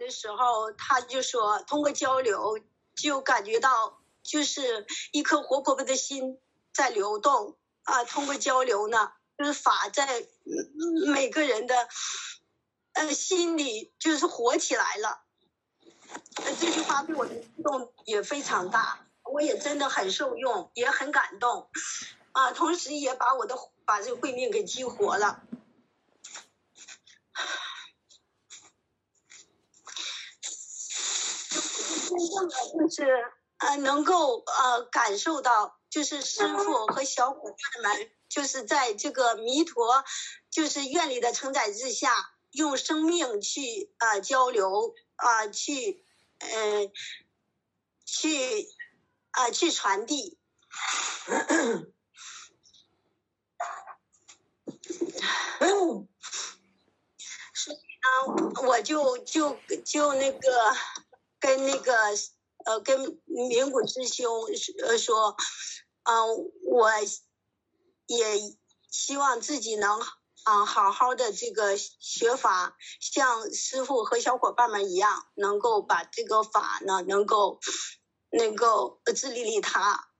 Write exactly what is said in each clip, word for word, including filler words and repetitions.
的时候，他就说通过交流就感觉到就是一颗活泼泼的心在流动啊，通过交流呢，就是法在每个人的呃心里就是活起来了。呃，这句话对我的触动也非常大，我也真的很受用，也很感动啊，同时也把我的把这个慧命给激活了。真正的就是呃能够呃感受到，就是师父和小伙伴们就是在这个弥陀就是愿力的承载之下，用生命去呃交流啊、呃，去呃去啊、呃、去传递。所以呢，我就就就那个跟那个呃跟明谷师兄呃说，嗯、呃，我也希望自己能啊、呃、好好的这个学法，像师父和小伙伴们一样，能够把这个法呢能够能够自利利他。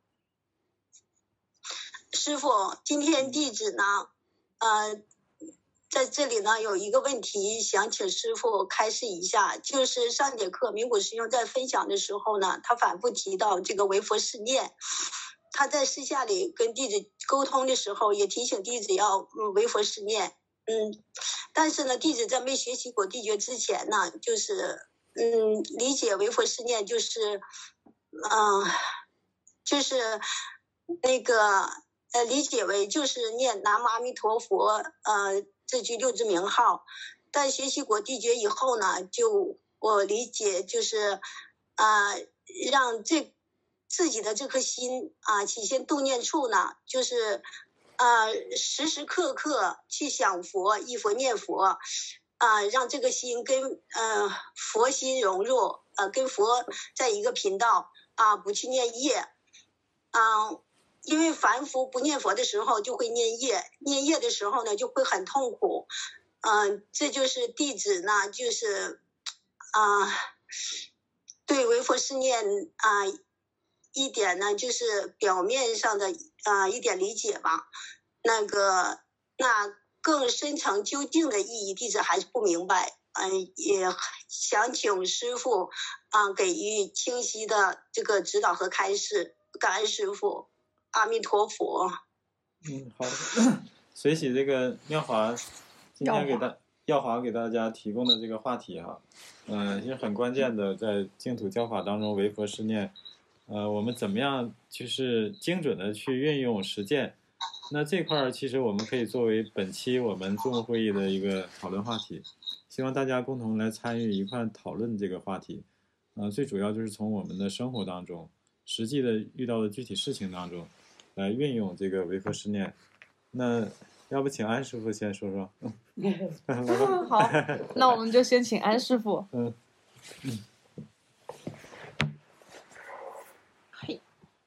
师父，今天弟子呢，呃。在这里呢，有一个问题想请师父开示一下，就是上节课明谷师兄在分享的时候呢，他反复提到这个为佛是念，他在私下里跟弟子沟通的时候，也提醒弟子要嗯为佛是念，嗯，但是呢，弟子在没学习果地诀之前呢，就是嗯理解为佛是念就是，嗯、呃，就是那个呃理解为就是念南无阿弥陀佛呃。这句六字名号，但学习果地诀以后呢，就我理解就是啊、呃，让这自己的这颗心啊、呃，起心动念处呢，就是啊、呃，时时刻刻去想佛、忆佛、念佛啊、呃，让这个心跟呃佛心融入，呃，跟佛在一个频道啊、呃，不去念业啊。呃因为凡夫不念佛的时候就会念业，念业的时候呢就会很痛苦，嗯、呃，这就是弟子呢就是啊、呃，对为佛是念啊、呃、一点呢就是表面上的啊、呃、一点理解吧，那个那更深层究竟的意义弟子还是不明白，嗯、呃，也想请师父啊、呃、给予清晰的这个指导和开示，感恩师父。阿弥陀佛。 嗯，好的。随喜这个妙华今天给大耀华给大家提供的这个话题哈，嗯、呃，其实很关键的，在净土教法当中，为佛是念，呃，我们怎么样就是精准的去运用实践？那这块儿其实我们可以作为本期我们众会议的一个讨论话题，希望大家共同来参与一块讨论这个话题。呃，最主要就是从我们的生活当中，实际的遇到的具体事情当中。来运用这个为佛是念，那要不请安师傅先说说？ 嗯、好，那我们就先请安师傅。 嗯嗯。 嘿。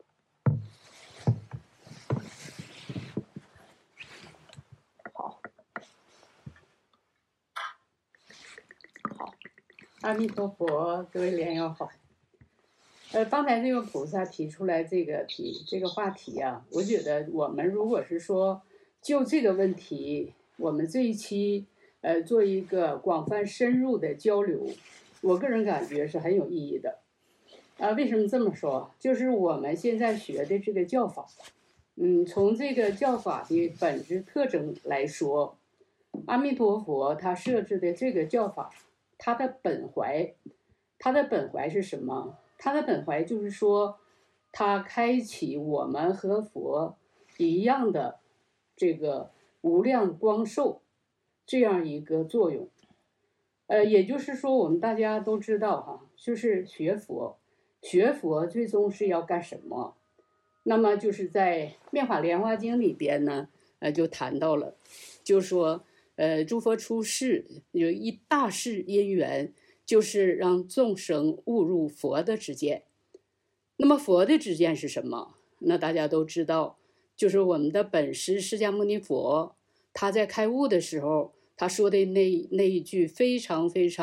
好。 好，阿弥陀佛，各位莲友好。呃，刚才这个菩萨提出来这个题这个话题啊，我觉得我们如果是说就这个问题，我们这一期呃做一个广泛深入的交流，我个人感觉是很有意义的。啊、呃，为什么这么说？就是我们现在学的这个教法，嗯，从这个教法的本质特征来说，阿弥陀佛他设置的这个教法，它的本怀，它的本怀是什么？他的本怀就是说，他开启我们和佛一样的这个无量光寿这样一个作用。呃，也就是说，我们大家都知道哈，就是学佛，学佛最终是要干什么？那么就是在《妙法莲华经》里边呢，呃，就谈到了，就说，呃，诸佛出世有一大事因缘。就是让众生悟入佛的知见。那么佛的知见是什么？那大家都知道，就是我们的本师释迦牟尼佛，他在开悟的时候，他说的那那一句非常非常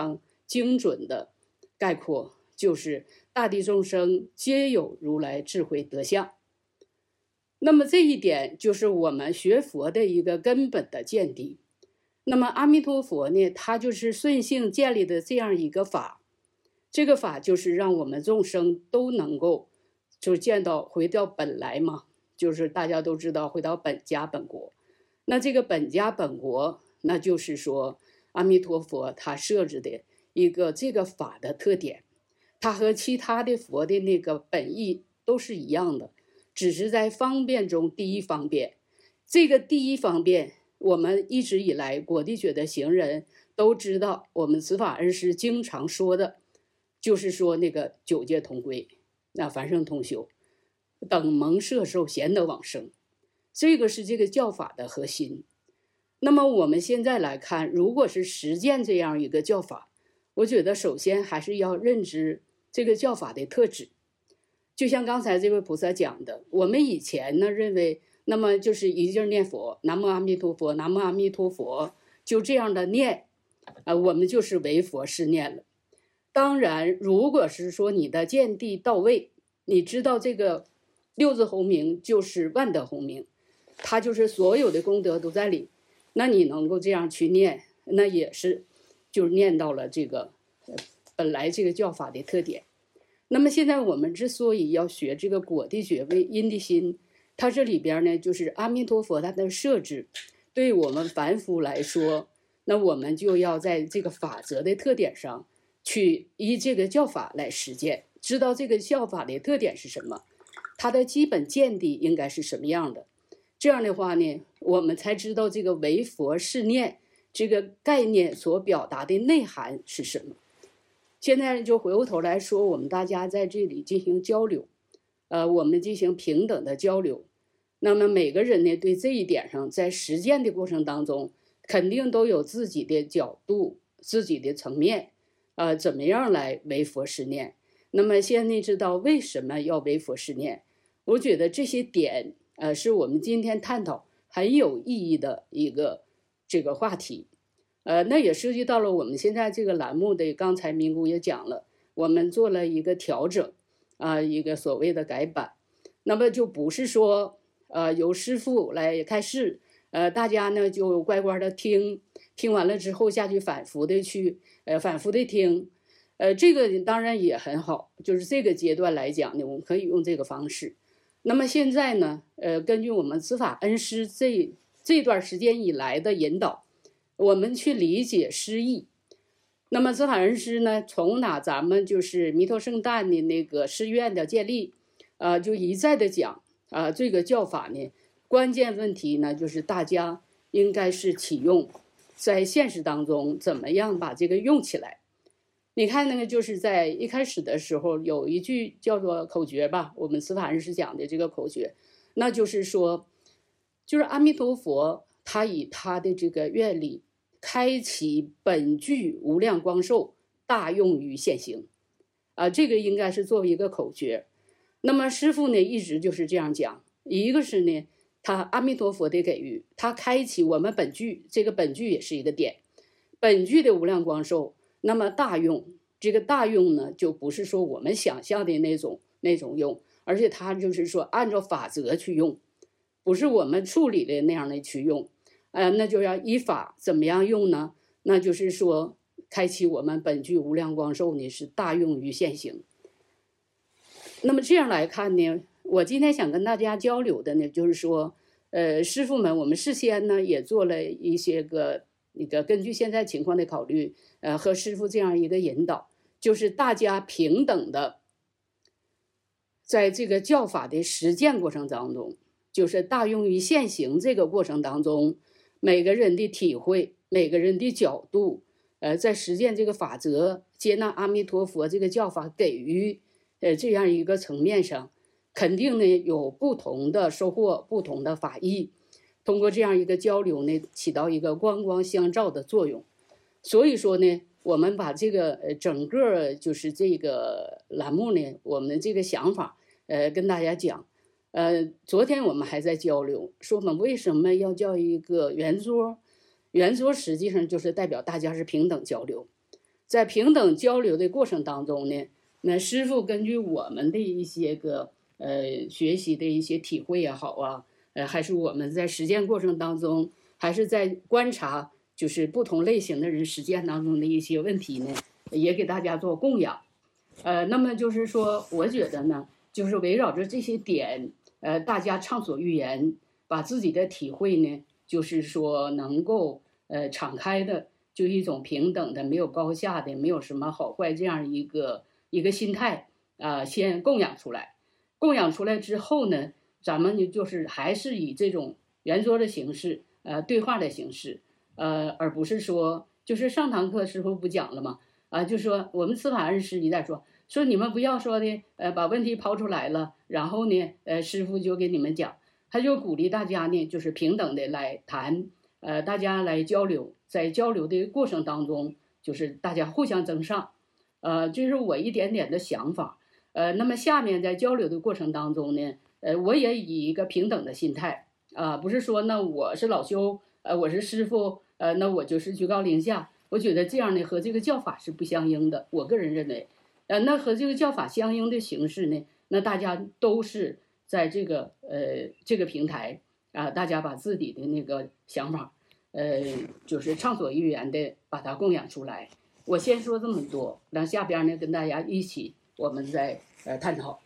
精准的概括，就是大地众生皆有如来智慧德相。那么这一点就是我们学佛的一个根本的见地。那么阿弥陀佛呢，他就是顺性建立的这样一个法，这个法就是让我们众生都能够就见到回到本来嘛，就是大家都知道回到本家本国。那这个本家本国，那就是说阿弥陀佛他设置的一个这个法的特点，它和其他的佛的那个本意都是一样的，只是在方便中第一方便。这个第一方便，我们一直以来果地觉的行人都知道，我们慈法恩师经常说的就是说那个九界同归，那凡圣同修，等蒙摄受贤德往生，这个是这个教法的核心。那么我们现在来看，如果是实践这样一个教法，我觉得首先还是要认知这个教法的特质。就像刚才这位菩萨讲的，我们以前呢认为，那么就是一劲念佛，南无阿弥陀佛，南无阿弥陀佛，就这样的念，呃，我们就是为佛是念了。当然，如果是说你的见地到位，你知道这个六字洪名就是万德洪名，它就是所有的功德都在里，那你能够这样去念，那也是就是念到了这个本来这个教法的特点。那么现在我们之所以要学这个果地觉为因地心，它这里边呢就是阿弥陀佛它的设置，对我们凡夫来说，那我们就要在这个法则的特点上去依这个教法来实践，知道这个教法的特点是什么，它的基本见地应该是什么样的。这样的话呢，我们才知道这个为佛是念这个概念所表达的内涵是什么。现在就回过头来说，我们大家在这里进行交流，呃，我们进行平等的交流。那么每个人呢，对这一点上，在实践的过程当中，肯定都有自己的角度、自己的层面，呃，怎么样来为佛是念？那么现在知道为什么要为佛是念？我觉得这些点，呃，是我们今天探讨很有意义的一个这个话题。呃，那也涉及到了我们现在这个栏目的，刚才明姑也讲了，我们做了一个调整，啊、呃，一个所谓的改版。那么就不是说，呃，由师父来开示，呃，大家呢就乖乖的听，听完了之后下去反复的去，呃，反复的听，呃，这个当然也很好，就是这个阶段来讲呢，我们可以用这个方式。那么现在呢，呃，根据我们慈法恩师这这段时间以来的引导，我们去理解诗意。那么慈法恩师呢，从哪咱们就是弥陀圣诞的那个诗院的建立，呃，就一再的讲啊、呃，这个教法呢，关键问题呢，就是大家应该是启用，在现实当中怎么样把这个用起来。你看那个就是在一开始的时候有一句叫做口诀吧，我们慈法恩师讲的这个口诀，那就是说，就是阿弥陀佛他以他的这个愿力开启本具无量光寿，大用于现行，啊，这个应该是作为一个口诀。那么师父呢一直就是这样讲，一个是呢他阿弥陀佛的给予，他开启我们本具，这个本具也是一个点，本具的无量光寿，那么大用，这个大用呢就不是说我们想象的那种那种用，而且他就是说按照法则去用，不是我们处理的那样的去用。呃，那就要依法怎么样用呢？那就是说，开启我们本具无量光寿呢，是大用于现行。那么这样来看呢，我今天想跟大家交流的呢，就是说，呃，师父们，我们事先呢也做了一些个那个根据现在情况的考虑，呃，和师父这样一个引导，就是大家平等的，在这个教法的实践过程当中，就是大用于现行这个过程当中。每个人的体会，每个人的角度，呃，在实践这个法则，接纳阿弥陀佛这个教法给予，呃，这样一个层面上，肯定呢有不同的收获，不同的法益。通过这样一个交流呢，起到一个光光相照的作用。所以说呢，我们把这个呃整个就是这个栏目呢，我们这个想法，呃，跟大家讲。呃，昨天我们还在交流，说我们为什么要叫一个圆桌？圆桌实际上就是代表大家是平等交流。 在平等交流的过程当中呢，那师父根据我们的一些个呃学习的一些体会也好啊，呃还是我们在实践过程当中，还是在观察就是不同类型的人实践当中的一些问题呢，也给大家做供养。呃，那么就是说，我觉得呢，就是围绕着这些点，呃，大家畅所欲言，把自己的体会呢，就是说能够呃敞开的，就一种平等的、没有高下的、没有什么好坏这样一个一个心态啊、呃，先供养出来。供养出来之后呢，咱们呢就是还是以这种圆桌的形式，呃，对话的形式，呃，而不是说就是上堂课师傅不讲了吗？啊，就说我们司法恩师一再说说你们不要说的，呃，把问题抛出来了，然后呢，呃，师傅就给你们讲，他就鼓励大家呢，就是平等的来谈，呃，大家来交流，在交流的过程当中，就是大家互相增上，呃，这是我一点点的想法，呃，那么下面在交流的过程当中呢，呃，我也以一个平等的心态啊、呃，不是说那我是老修，呃，我是师傅，呃，那我就是居高临下。我觉得这样呢和这个教法是不相应的，我个人认为，呃，那和这个教法相应的形式呢，那大家都是在这个呃这个平台啊、呃，大家把自己的那个想法，呃，就是畅所欲言的把它供养出来。我先说这么多，然后下边呢跟大家一起我们再呃探讨。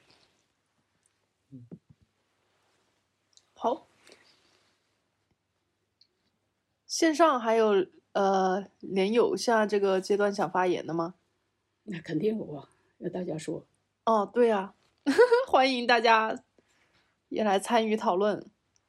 好，线上还有。呃，莲友下这个阶段想发言的吗？ 那肯定有啊，要大家说。 哦，对啊，欢迎大家也来参与讨论。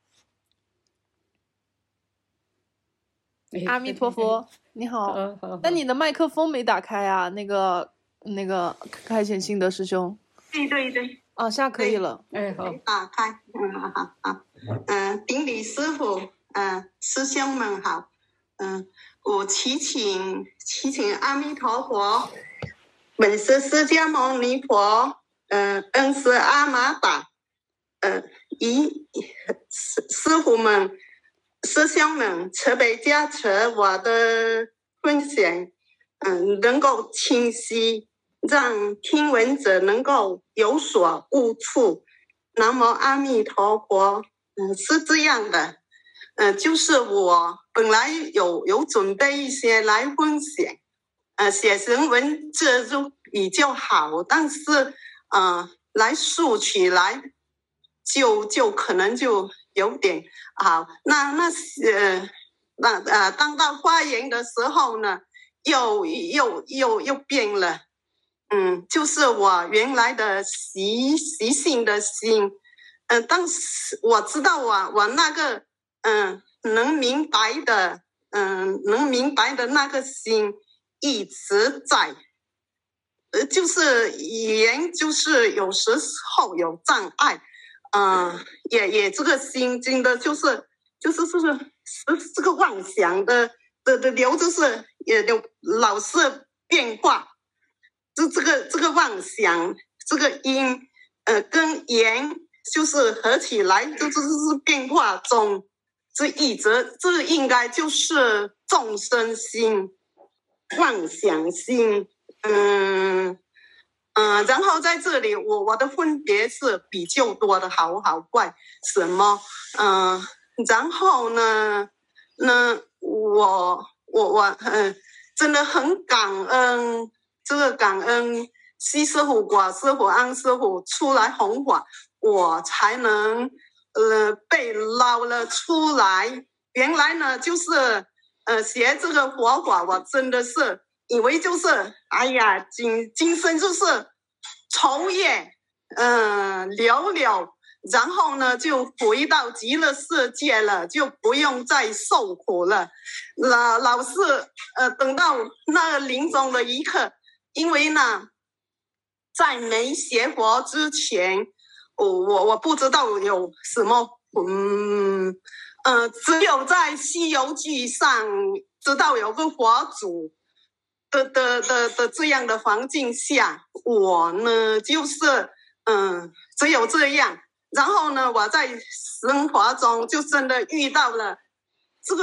哎、 阿弥陀佛，你好。 好好好， 但你的麦克风没打开啊？那个那个开显心得师兄。 对对对。 啊，现在可以了。 哎，好。 啊，开，嗯，好好，嗯，顶礼师父，嗯，师兄们好，嗯。我祈请祈请阿弥陀佛，本师释迦牟尼佛，嗯、呃，恩师阿玛达，呃，以师师傅们、师兄们慈悲加持我的分享，嗯、呃，能够清晰，让听闻者能够有所悟处。南无阿弥陀佛，嗯、呃，是这样的。呃，就是我本来有有准备一些来分享，呃，写成文字就比较好，但是呃，来竖起来就就可能就有点好。那那呃那呃，当到发言的时候呢，又又又又变了，嗯，就是我原来的习习性的心，嗯、呃，当时我知道我我那个。嗯，能明白的，嗯，能明白的那个心一直在，呃，就是语言就是有时候有障碍，嗯、呃，也也这个心经的，就是就是是是这个妄想的的的流，就是也有老是变化，这这个这个妄想这个音，呃，跟言就是合起来，就就是是变化中。这一则，这应该就是众生心、妄想心，嗯嗯、呃，然后在这里，我我的分别是比较多的，好好怪什么，嗯、呃，然后呢，那我我我嗯、呃，真的很感恩，这个感恩西师傅、果师傅、安师傅出来弘法，我才能。呃，被捞了出来。原来呢，就是呃，学这个佛法，我真的是以为就是，哎呀，今今生就是愁业，嗯、呃，了了，然后呢，就回到极乐世界了，就不用再受苦了。老老是呃，等到那个临终的一刻，因为呢，在没学佛之前。我我我不知道有什么，嗯呃，只有在《西游记》上知道有个佛祖的的的的这样的环境下，我呢就是嗯、呃，只有这样。然后呢，我在生活中就真的遇到了这个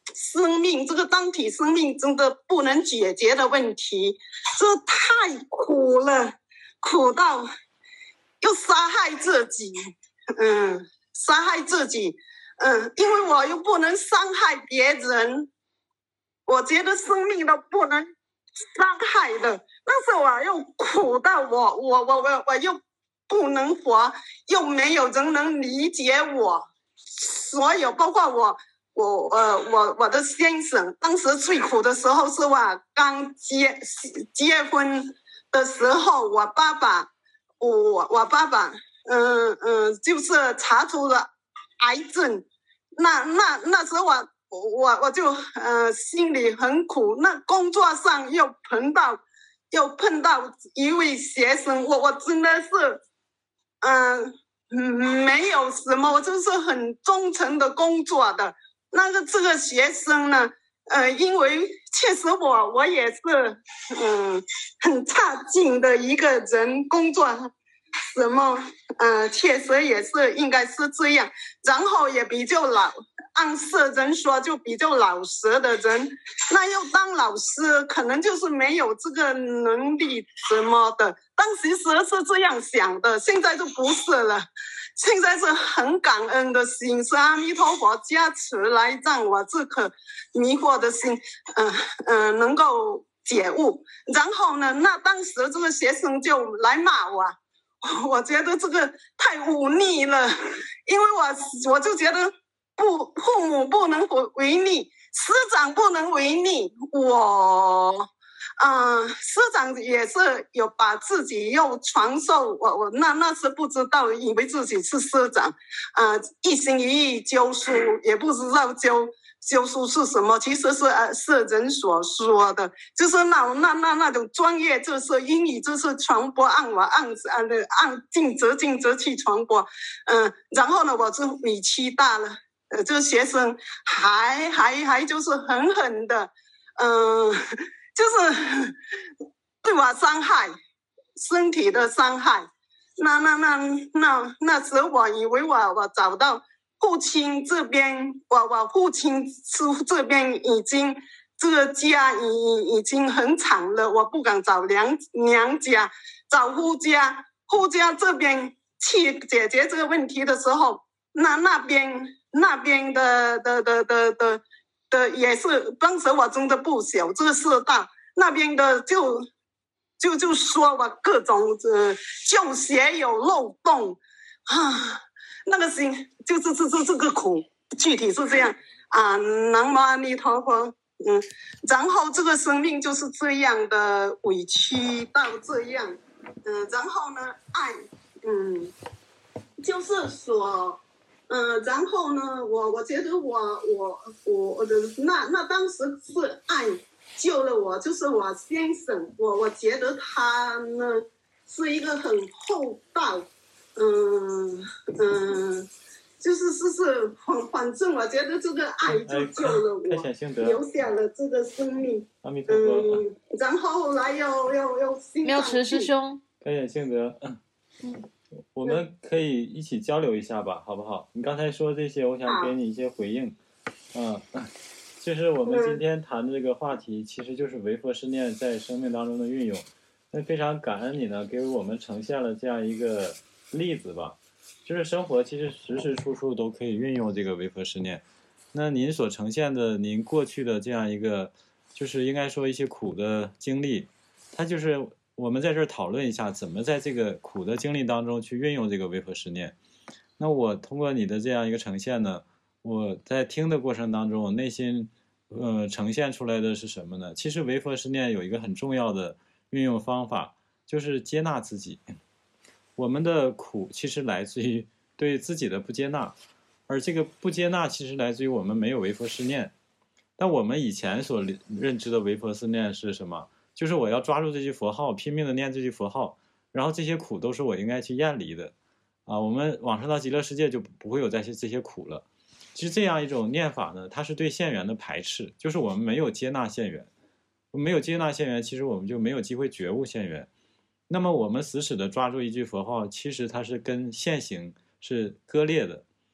生命，这个单体生命真的不能解决的问题，这太苦了，苦到又杀害自己，嗯，杀害自己，嗯，因为我又不能伤害别人，我觉得生命都不能伤害的，但是我又苦到我我我我我又不能活，又没有人能理解我，所有包括我我呃我我的先生，当时最苦的时候是我刚结结婚的时候，我爸爸我我爸爸嗯嗯、呃呃、就是查出了癌症，那那那时候我我我就呃心里很苦，那工作上又碰到又碰到一位学生，我我真的是嗯、呃、没有什么，我就是很忠诚的工作的。那个这个学生呢，呃，因为确实我我也是嗯很差劲的一个人，工作什么嗯、呃、确实也是应该是这样，然后也比较老，按世人说就比较老实的人，那又当老师可能就是没有这个能力什么的，当时是这样想的，现在就不是了，现在是很感恩的心，是阿弥陀佛加持来让我这颗迷惑的心嗯嗯、呃呃、能够解悟。然后呢，那当时这个学生就来骂我，我觉得这个太忤逆了，因为我我就觉得不父母不能违逆，师长不能违逆，我嗯，师长也是有把自己又传授我我那那时不知道，以为自己是师长，呃，一心一意教书，也不知道教教书是什么，其实是呃是人所说的，就是那那那那种专业，就是英语，就是传播，按我按按的按尽责尽责去传播，嗯、呃，然后呢，我是力气大了，呃，这个学生还还还就是狠狠的，嗯、呃。就是对我伤害，身体的伤害。那那那那那时候我以为我我找到父亲这边，我我父亲是这边已经这个家已已经很惨了，我不敢找娘娘家，找夫家，夫家这边去解决这个问题的时候，那那边那边的的的的的。的也是，当时我真的不小，这个世道那边的就就就说我各种呃教学有漏洞啊，那个心就是这这这个苦，具体是这样啊，南无阿弥陀佛，嗯，然后这个生命就是这样的委屈到这样，嗯、呃，然后呢，爱，嗯，就是说。嗯，然后呢，我我觉得我我我我的那那当时是爱救了我，就是我先生，我我觉得他呢是一个很厚道，嗯嗯，就是是是反反正我觉得这个爱就救了我，留下了这个生命。 阿弥陀佛。 嗯，然后后来又又又妙慈师兄， 开显性德。嗯。我们可以一起交流一下吧，好不好？你刚才说这些，我想给你一些回应。嗯，就是我们今天谈的这个话题，其实就是唯佛是念在生命当中的运用。那非常感恩你呢，给我们呈现了这样一个例子吧。就是生活其实时时处处都可以运用这个唯佛是念。那您所呈现的您过去的这样一个，就是应该说一些苦的经历，它就是我们在这儿讨论一下，怎么在这个苦的经历当中去运用这个唯佛是念。那我通过你的这样一个呈现呢，我在听的过程当中，我内心呃呈现出来的是什么呢？其实唯佛是念有一个很重要的运用方法，就是接纳自己。我们的苦其实来自于对自己的不接纳，而这个不接纳其实来自于我们没有唯佛是念。但我们以前所认知的唯佛是念是什么？就是我要抓住这句佛号，拼命的念这句佛号，然后这些苦都是我应该去厌离的，啊，我们往生到极乐世界就不会有这些这些苦了。其实这样一种念法呢，它是对现缘的排斥，就是我们没有接纳现缘，没有接纳现缘，其实我们就没有机会觉悟现缘。那么我们死死的抓住一句佛号，其实它是跟现行是割裂的。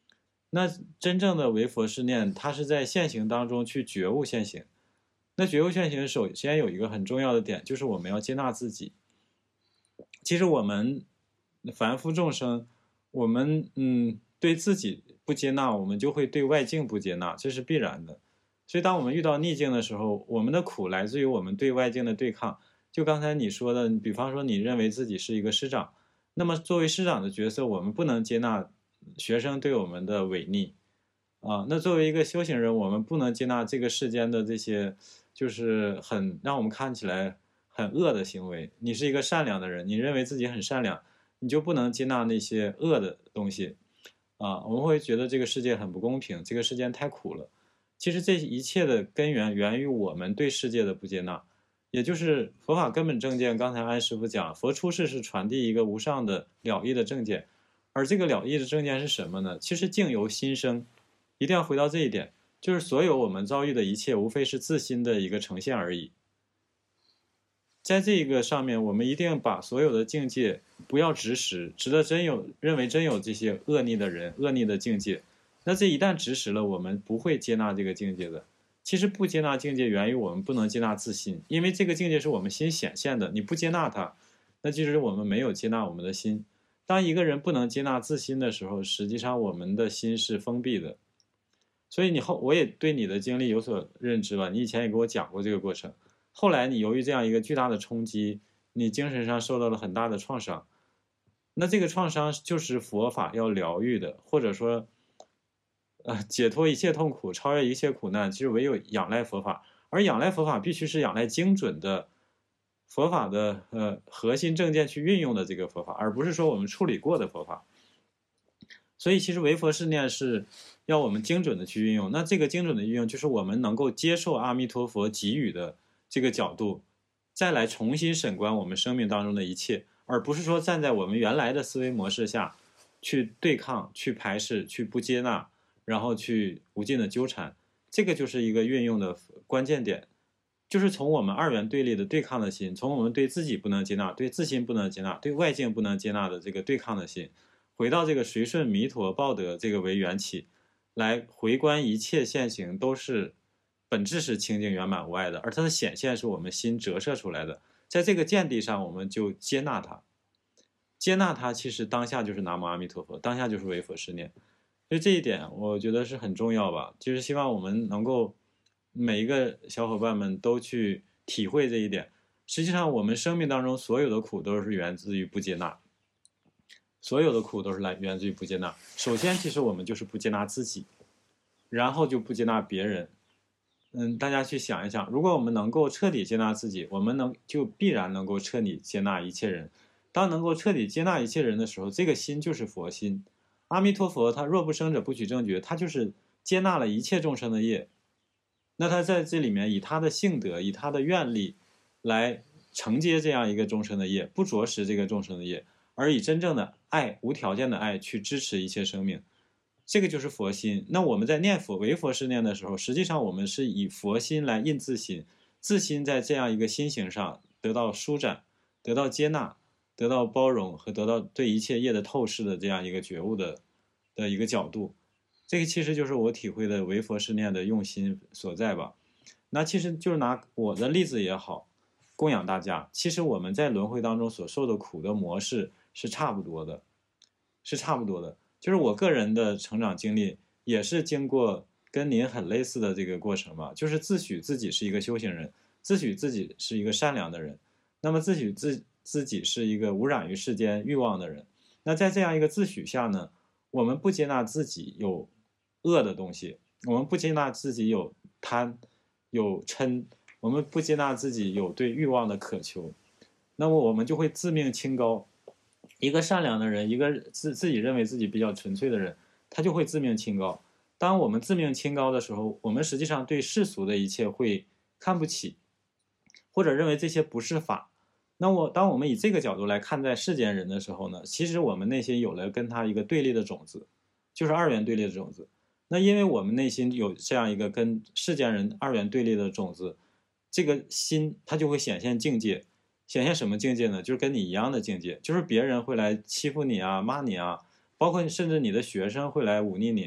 那真正的唯佛是念，它是在现行当中去觉悟现行。那觉悟现行首先有一个很重要的点，就是我们要接纳自己。其实我们凡夫众生，我们嗯对自己不接纳，我们就会对外境不接纳，这是必然的。所以当我们遇到逆境的时候，我们的苦来自于我们对外境的对抗。就刚才你说的，比方说你认为自己是一个师长，那么作为师长的角色，我们不能接纳学生对我们的违逆啊。那作为一个修行人，我们不能接纳这个世间的这些就是很让我们看起来很恶的行为。你是一个善良的人，你认为自己很善良，你就不能接纳那些恶的东西啊。我们会觉得这个世界很不公平，这个世界太苦了。其实这一切的根源源于我们对世界的不接纳，也就是佛法根本正见。刚才安师父讲，佛出世是传递一个无上的了义的正见，而这个了义的正见是什么呢？其实境由心生，一定要回到这一点，就是所有我们遭遇的一切，无非是自心的一个呈现而已。在这个上面，我们一定把所有的境界不要执实，值得真有认为真有这些恶逆的人、恶逆的境界。那这一旦执实了，我们不会接纳这个境界的。其实不接纳境界源于我们不能接纳自心，因为这个境界是我们心显现的，你不接纳它，那就是我们没有接纳我们的心。当一个人不能接纳自心的时候，实际上我们的心是封闭的。所以你后我也对你的经历有所认知吧，你以前也给我讲过这个过程。后来你由于这样一个巨大的冲击，你精神上受到了很大的创伤。那这个创伤就是佛法要疗愈的，或者说呃，解脱一切痛苦，超越一切苦难，其实唯有仰赖佛法。而仰赖佛法必须是仰赖精准的佛法的呃核心正见去运用的这个佛法，而不是说我们处理过的佛法。所以其实唯佛是念是要我们精准的去运用。那这个精准的运用，就是我们能够接受阿弥陀佛给予的这个角度，再来重新审观我们生命当中的一切，而不是说站在我们原来的思维模式下去对抗、去排斥、去不接纳，然后去无尽的纠缠。这个就是一个运用的关键点，就是从我们二元对立的对抗的心，从我们对自己不能接纳、对自心不能接纳、对外境不能接纳的这个对抗的心，回到这个随顺弥陀报德这个为缘起，来回观一切现行都是本质是清净圆满无碍的，而它的显现是我们心折射出来的。在这个见地上，我们就接纳它，接纳它，其实当下就是南无阿弥陀佛，当下就是唯佛是念。所以这一点我觉得是很重要吧，就是希望我们能够每一个小伙伴们都去体会这一点。实际上我们生命当中所有的苦都是源自于不接纳，所有的苦都是来源自于不接纳。首先其实我们就是不接纳自己，然后就不接纳别人。嗯，大家去想一想，如果我们能够彻底接纳自己，我们能就必然能够彻底接纳一切人。当能够彻底接纳一切人的时候，这个心就是佛心。阿弥陀佛他若不生者不取正觉，他就是接纳了一切众生的业。那他在这里面以他的性德，以他的愿力来承接这样一个众生的业，不着实这个众生的业，而以真正的爱、无条件的爱去支持一切生命。这个就是佛心。那我们在念佛唯佛是念的时候，实际上我们是以佛心来印自心，自心在这样一个心形上得到舒展，得到接纳，得到包容和得到对一切业的透视的这样一个觉悟的的一个角度。这个其实就是我体会的唯佛是念的用心所在吧。那其实就是拿我的例子也好，供养大家，其实我们在轮回当中所受的苦的模式是差不多的，是差不多的。就是我个人的成长经历也是经过跟您很类似的这个过程吧，就是自诩自己是一个修行人，自诩自己是一个善良的人，那么自诩自自己是一个无染于世间欲望的人。那在这样一个自诩下呢，我们不接纳自己有恶的东西，我们不接纳自己有贪有嗔，我们不接纳自己有对欲望的渴求，那么我们就会自命清高。一个善良的人，一个自自己认为自己比较纯粹的人，他就会自命清高。当我们自命清高的时候，我们实际上对世俗的一切会看不起，或者认为这些不是法。那我当我们以这个角度来看待世间人的时候呢，其实我们内心有了跟他一个对立的种子，就是二元对立的种子。那因为我们内心有这样一个跟世间人二元对立的种子，这个心它就会显现境界。显现什么境界呢？就是跟你一样的境界，就是别人会来欺负你啊、骂你啊，包括甚至你的学生会来忤逆你，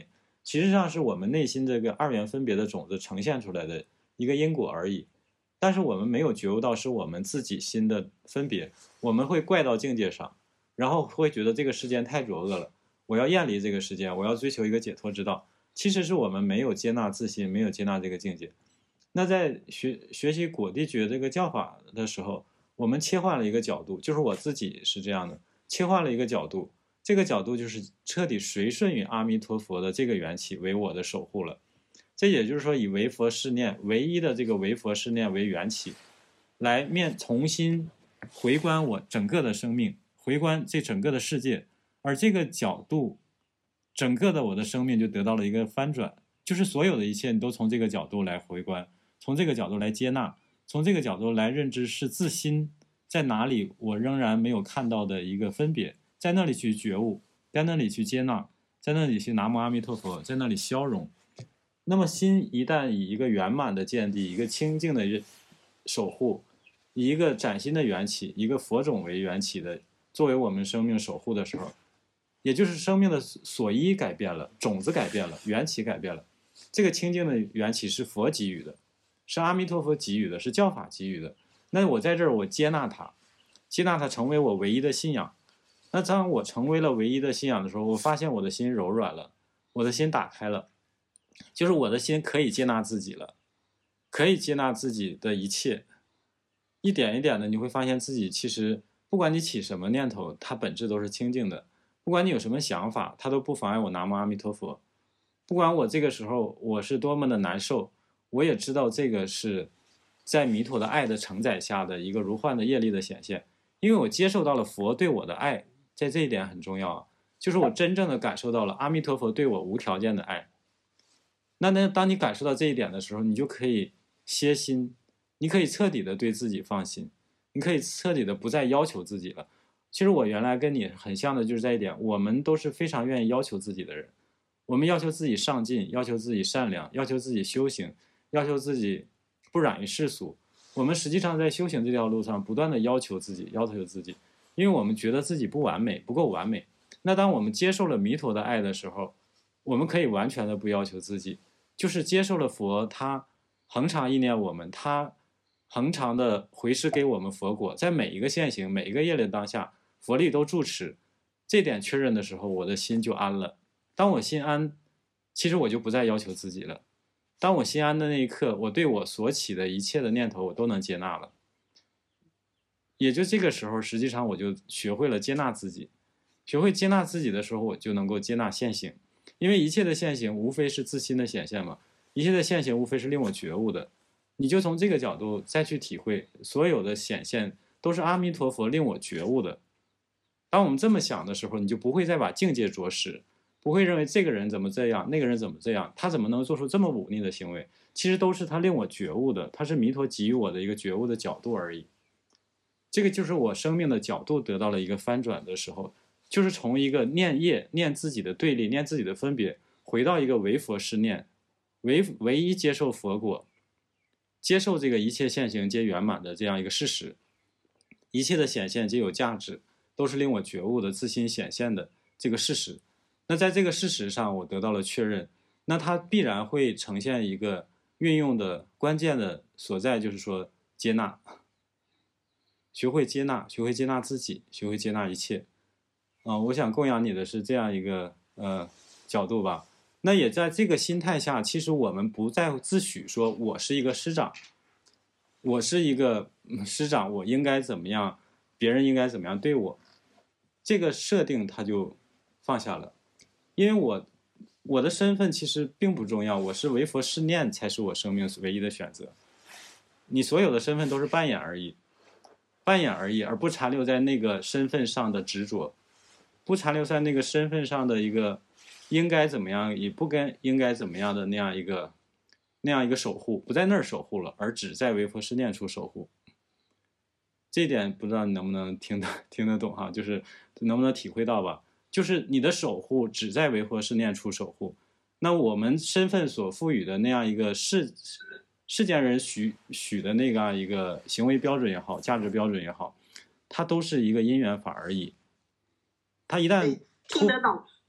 其实上是我们内心这个二元分别的种子呈现出来的一个因果而已。但是我们没有觉悟到是我们自己心的分别，我们会怪到境界上，然后会觉得这个世间太浊恶了，我要厌离这个世间，我要追求一个解脱之道。其实是我们没有接纳自心，没有接纳这个境界。那在学学习果地觉这个教法的时候，我们切换了一个角度，就是我自己是这样的，切换了一个角度，这个角度就是彻底随顺于阿弥陀佛的这个缘起为我的守护了。这也就是说，以唯佛是念唯一的这个唯佛是念为缘起，来面重新回观我整个的生命，回观这整个的世界，而这个角度，整个的我的生命就得到了一个翻转，就是所有的一切你都从这个角度来回观，从这个角度来接纳，从这个角度来认知是自心在哪里我仍然没有看到的一个分别，在那里去觉悟，在那里去接纳，在那里去南无阿弥陀佛，在那里消融。那么心一旦以一个圆满的见地，一个清净的守护，以一个崭新的缘起，一个佛种为缘起的作为我们生命守护的时候，也就是生命的所依改变了，种子改变了，缘起改变了。这个清净的缘起是佛给予的，是阿弥陀佛给予的，是教法给予的。那我在这儿我接纳它，接纳它成为我唯一的信仰。那当我成为了唯一的信仰的时候，我发现我的心柔软了，我的心打开了，就是我的心可以接纳自己了，可以接纳自己的一切。一点一点的你会发现自己其实不管你起什么念头，它本质都是清净的，不管你有什么想法，它都不妨碍我南无阿弥陀佛。不管我这个时候我是多么的难受，我也知道这个是在弥陀的爱的承载下的一个如幻的业力的显现，因为我接受到了佛对我的爱，在这一点很重要啊，就是我真正的感受到了阿弥陀佛对我无条件的爱。那那当你感受到这一点的时候，你就可以歇心，你可以彻底的对自己放心，你可以彻底的不再要求自己了。其实我原来跟你很像的就是在一点，我们都是非常愿意要求自己的人，我们要求自己上进，要求自己善良，要求自己修行，要求自己不染于世俗。我们实际上在修行这条路上不断的要求自己，要求自己，因为我们觉得自己不完美，不够完美。那当我们接受了弥陀的爱的时候，我们可以完全的不要求自己，就是接受了佛他恒常意念我们，他恒常的回施给我们佛果，在每一个现行每一个业力当下，佛力都住持，这点确认的时候，我的心就安了。当我心安，其实我就不再要求自己了。当我心安的那一刻，我对我所起的一切的念头我都能接纳了。也就这个时候，实际上我就学会了接纳自己。学会接纳自己的时候，我就能够接纳现行，因为一切的现行无非是自心的显现嘛，一切的现行无非是令我觉悟的。你就从这个角度再去体会，所有的显现都是阿弥陀佛令我觉悟的。当我们这么想的时候，你就不会再把境界着实，不会认为这个人怎么这样，那个人怎么这样，他怎么能做出这么忤逆的行为，其实都是他令我觉悟的，他是弥陀给予我的一个觉悟的角度而已。这个就是我生命的角度得到了一个翻转的时候，就是从一个念业，念自己的对立，念自己的分别，回到一个唯佛是念，唯唯一接受佛果，接受这个一切现行皆圆满的这样一个事实，一切的显现皆有价值，都是令我觉悟的自心显现的这个事实。那在这个事实上我得到了确认，那它必然会呈现一个运用的关键的所在，就是说接纳，学会接纳，学会接纳自己，学会接纳一切。啊、呃，我想供养你的是这样一个呃角度吧。那也在这个心态下，其实我们不再自诩说我是一个师长，我是一个、嗯、师长，我应该怎么样，别人应该怎么样对我，这个设定他就放下了。因为我我的身份其实并不重要，我是唯佛是念才是我生命唯一的选择。你所有的身份都是扮演而已，扮演而已，而不残留在那个身份上的执着，不残留在那个身份上的一个应该怎么样，也不跟应该怎么样的那样一个那样一个守护，不在那儿守护了，而只在唯佛是念处守护。这一点不知道你能不能听得听得懂哈，就是能不能体会到吧？就是你的守护只在唯佛是念处守护。那我们身份所赋予的那样一个世世间人许许的那个一个行为标准也好，价值标准也好，它都是一个因缘法而已。它一旦听得懂，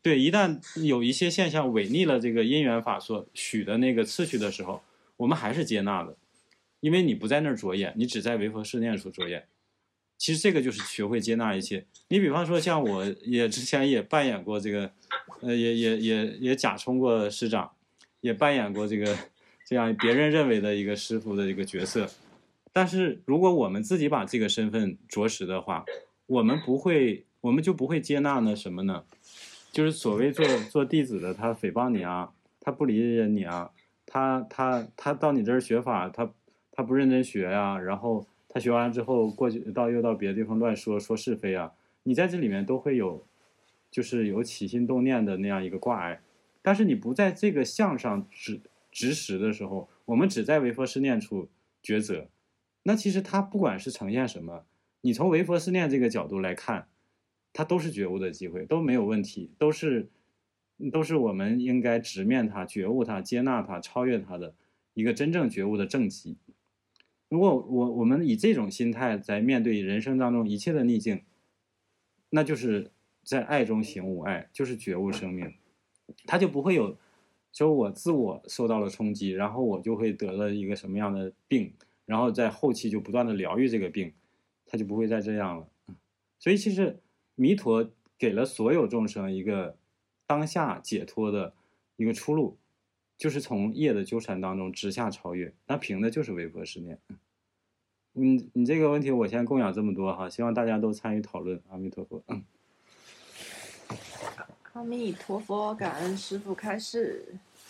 对，一旦有一些现象违逆了这个因缘法所许的那个次序的时候，我们还是接纳的，因为你不在那儿着眼，你只在唯佛是念处着眼。其实这个就是学会接纳一切。你比方说像我也之前也扮演过这个，呃，也也也也假充过师长，也扮演过这个这样别人认为的一个师傅的一个角色。但是如果我们自己把这个身份着实的话，我们不会，我们就不会接纳呢什么呢？就是所谓做做弟子的，他诽谤你啊，他不理解你啊，他他他到你这儿学法，他他不认真学呀、啊，然后他学完之后过去到又到别的地方乱说说是非啊，你在这里面都会有，就是有起心动念的那样一个挂碍。但是你不在这个相上执执实的时候，我们只在唯佛是念处抉择，那其实它不管是呈现什么，你从唯佛是念这个角度来看，它都是觉悟的机会，都没有问题，都是都是我们应该直面它、觉悟它、接纳它、超越它的一个真正觉悟的正极。如果我我们以这种心态在面对人生当中一切的逆境，那就是在爱中行无碍，就是觉悟生命，它就不会有说我自我受到了冲击，然后我就会得了一个什么样的病，然后在后期就不断的疗愈这个病，它就不会再这样了。所以其实弥陀给了所有众生一个当下解脱的一个出路，就是从业的纠缠当中直下超越，那凭的就是唯佛是念。嗯，你这个问题我先供养这么多哈，希望大家都参与讨论。阿弥陀佛。嗯， 阿弥陀佛，感恩师父开示。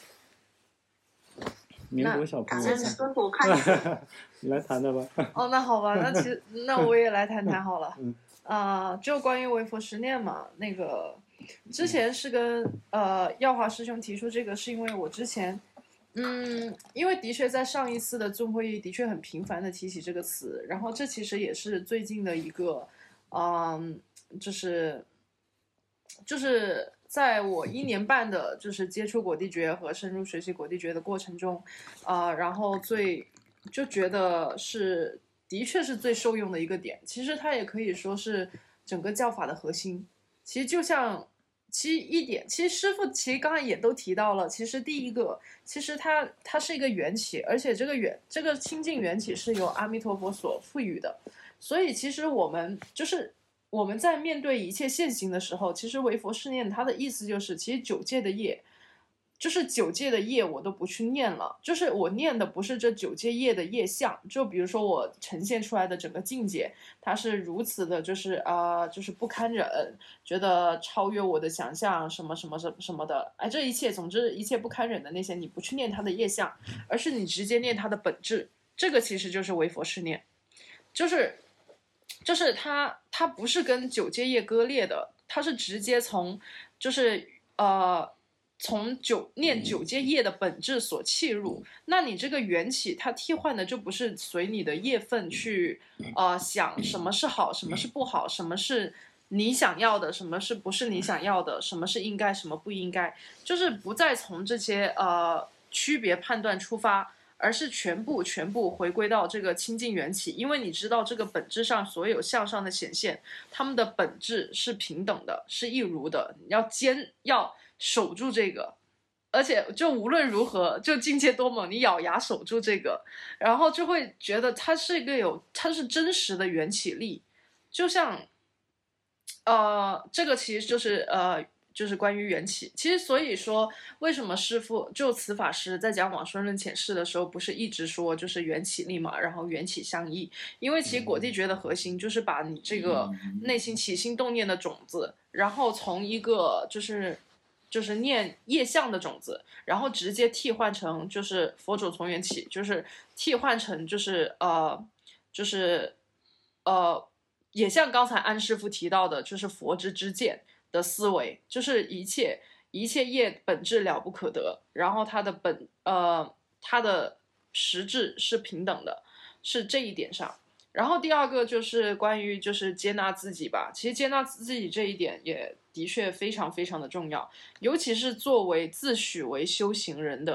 民国小朋友， 感恩师父开示。 你来谈谈吧。 哦，那好吧，那其实那我也来谈谈好了。 嗯。 啊、呃，就关于唯佛十念嘛，那个之前是跟呃耀华师兄提出这个，是因为我之前，嗯，因为的确在上一次的宗会议的确很频繁的提起这个词，然后这其实也是最近的一个，嗯，就是就是在我一年半的就是接触果地觉和深入学习果地觉的过程中，啊、呃，然后最就觉得是。的确是最受用的一个点，其实它也可以说是整个教法的核心。其实就像，其实一点，其实师父其实刚才也都提到了，其实第一个，其实它它是一个缘起，而且这个缘这个清净缘起是由阿弥陀佛所赋予的，所以其实我们就是我们在面对一切现行的时候，其实唯佛是念它的意思就是，其实九界的业。就是九界的业我都不去念了，就是我念的不是这九界业的业相，就比如说我呈现出来的整个境界，它是如此的，就是啊、呃，就是不堪忍，觉得超越我的想象，什么什么什么什么的，哎，这一切，总之一切不堪忍的那些，你不去念它的业相，而是你直接念它的本质，这个其实就是唯佛是念，就是就是它它不是跟九界业割裂的，它是直接从就是呃。从九念九界业的本质所契入，那你这个缘起它替换的就不是随你的业分去呃想什么是好，什么是不好，什么是你想要的，什么是不是你想要的，什么是应该，什么不应该，就是不再从这些呃区别判断出发，而是全部全部回归到这个清净缘起，因为你知道这个本质上所有向上的显现，它们的本质是平等的，是一如的，你要坚要。守住这个，而且就无论如何，就境界多猛，你咬牙守住这个，然后就会觉得它是一个有，它是真实的缘起力，就像，呃，这个其实就是呃，就是关于缘起。其实所以说，为什么师父就慈法师在讲往生论浅释的时候，不是一直说就是缘起力嘛，然后缘起相依，因为其实果地觉的核心就是把你这个内心起心动念的种子，然后从一个就是。就是念业相的种子，然后直接替换成就是佛种从缘起，就是替换成就是呃就是呃也像刚才安师父提到的，就是佛之知见的思维，就是一切一切业本质了不可得，然后它的本呃它的实质是平等的，是这一点上。然后第二个就是关于就是接纳自己吧，其实接纳自己这一点也的确非常非常的重要，尤其是作为自诩为修行人的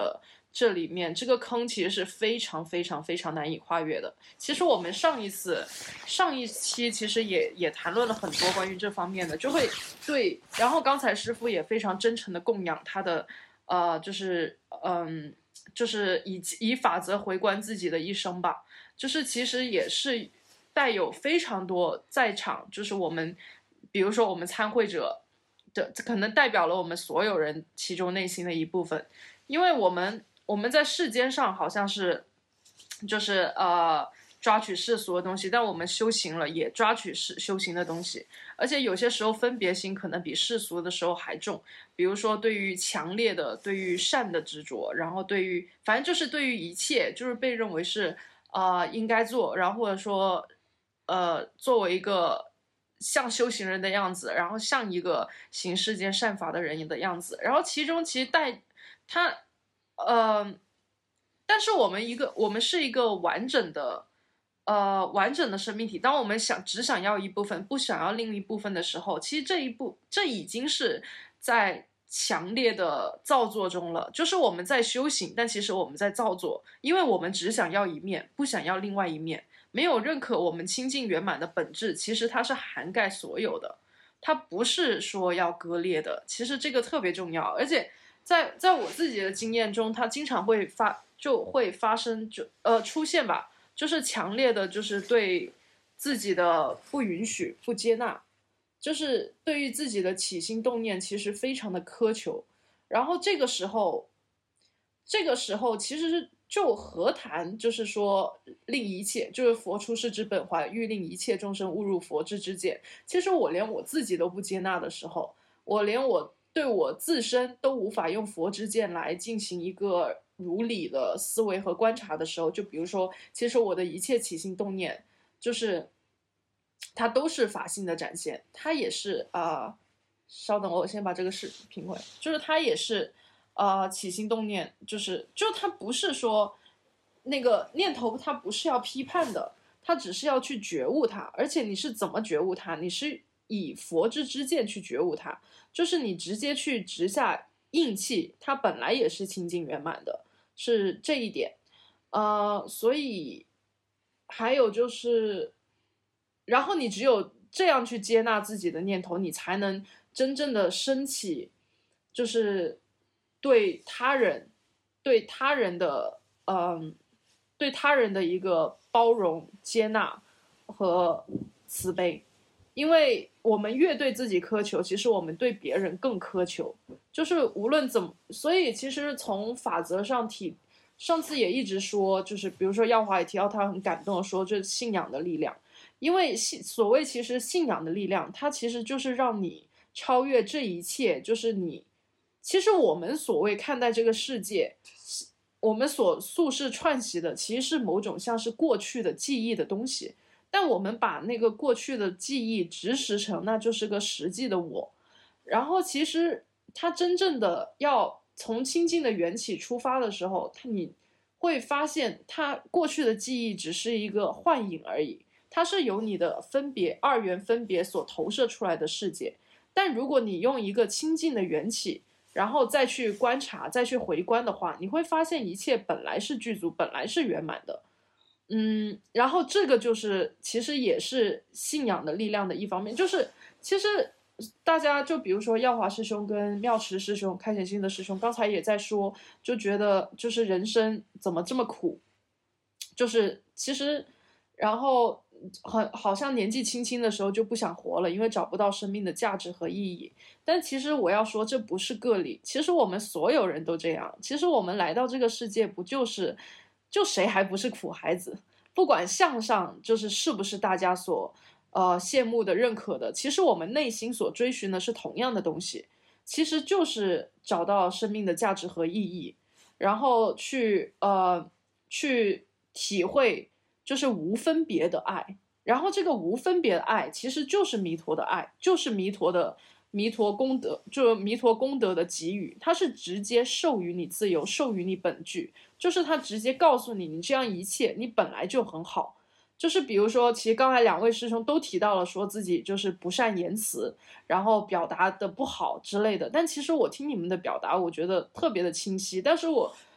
这里面这个坑其实是非常非常非常难以跨越的。其实我们上一次上一期其实也也谈论了很多关于这方面的，就会对，然后刚才师父也非常真诚的供养他的呃就是嗯就是以以法则回观自己的一生吧，就是其实也是带有非常多在场，就是我们比如说我们参会者的可能代表了我们所有人其中内心的一部分，因为我们我们在世间上好像是就是呃抓取世俗的东西，但我们修行了也抓取世修行的东西，而且有些时候分别心可能比世俗的时候还重，比如说对于强烈的对于善的执着，然后对于反正就是对于一切就是被认为是呃应该做，然后或者说呃作为一个像修行人的样子，然后像一个行世间善法的人的样子，然后其中其实带他呃但是我们一个我们是一个完整的呃完整的生命体，当我们想只想要一部分不想要另一部分的时候，其实这一步这已经是在强烈的造作中了，就是我们在修行，但其实我们在造作，因为我们只想要一面不想要另外一面，没有认可我们清净圆满的本质，其实它是涵盖所有的，它不是说要割裂的，其实这个特别重要。而且在在我自己的经验中，它经常会发就会发生就呃出现吧，就是强烈的就是对自己的不允许不接纳，就是对于自己的起心动念其实非常的苛求，然后这个时候这个时候其实是就何谈就是说令一切就是佛出世之本怀，欲令一切众生误入佛智之见，其实我连我自己都不接纳的时候，我连我对我自身都无法用佛之见来进行一个如理的思维和观察的时候，就比如说其实我的一切起心动念就是它都是法性的展现，它也是啊、呃，稍等我先把这个视频回，就是它也是呃起心动念，就是就它不是说那个念头它不是要批判的，它只是要去觉悟它，而且你是怎么觉悟它，你是以佛之之见去觉悟它，就是你直接去直下硬气，它本来也是清净圆满的，是这一点。呃，所以还有就是然后你只有这样去接纳自己的念头，你才能真正的升起就是对他人对他人的嗯对他人的一个包容接纳和慈悲，因为我们越对自己苛求，其实我们对别人更苛求，就是无论怎么，所以其实从法则上体上次也一直说，就是比如说耀华也提到他很感动的说，这是信仰的力量，因为信所谓其实信仰的力量，它其实就是让你超越这一切，就是你其实我们所谓看待这个世界，我们所宿世串习的其实是某种像是过去的记忆的东西，但我们把那个过去的记忆直识成那就是个实际的我，然后其实它真正的要从清净的缘起出发的时候，它你会发现它过去的记忆只是一个幻影而已，它是由你的分别二元分别所投射出来的世界，但如果你用一个清净的缘起然后再去观察再去回观的话，你会发现一切本来是具足，本来是圆满的。嗯，然后这个就是其实也是信仰的力量的一方面，就是其实大家就比如说耀华师兄跟妙池师兄开显心的师兄刚才也在说，就觉得就是人生怎么这么苦，就是其实然后很好像年纪轻轻的时候就不想活了，因为找不到生命的价值和意义，但其实我要说这不是个例，其实我们所有人都这样，其实我们来到这个世界不就是就谁还不是苦孩子，不管向上就是是不是大家所呃羡慕的认可的，其实我们内心所追寻的是同样的东西，其实就是找到生命的价值和意义，然后去呃去体会就是无分别的爱，然后这个无分别的爱其实就是弥陀的爱，就是弥陀的弥陀功德，就是弥陀功德的给予，它是直接授予你自由，授予你本具，就是他直接告诉你你这样一切你本来就很好，就是比如说其实刚才两位师兄都提到了说自己就是不善言辞，然后表达的不好之类的，但其实我听你们的表达我觉得特别的清晰，但是我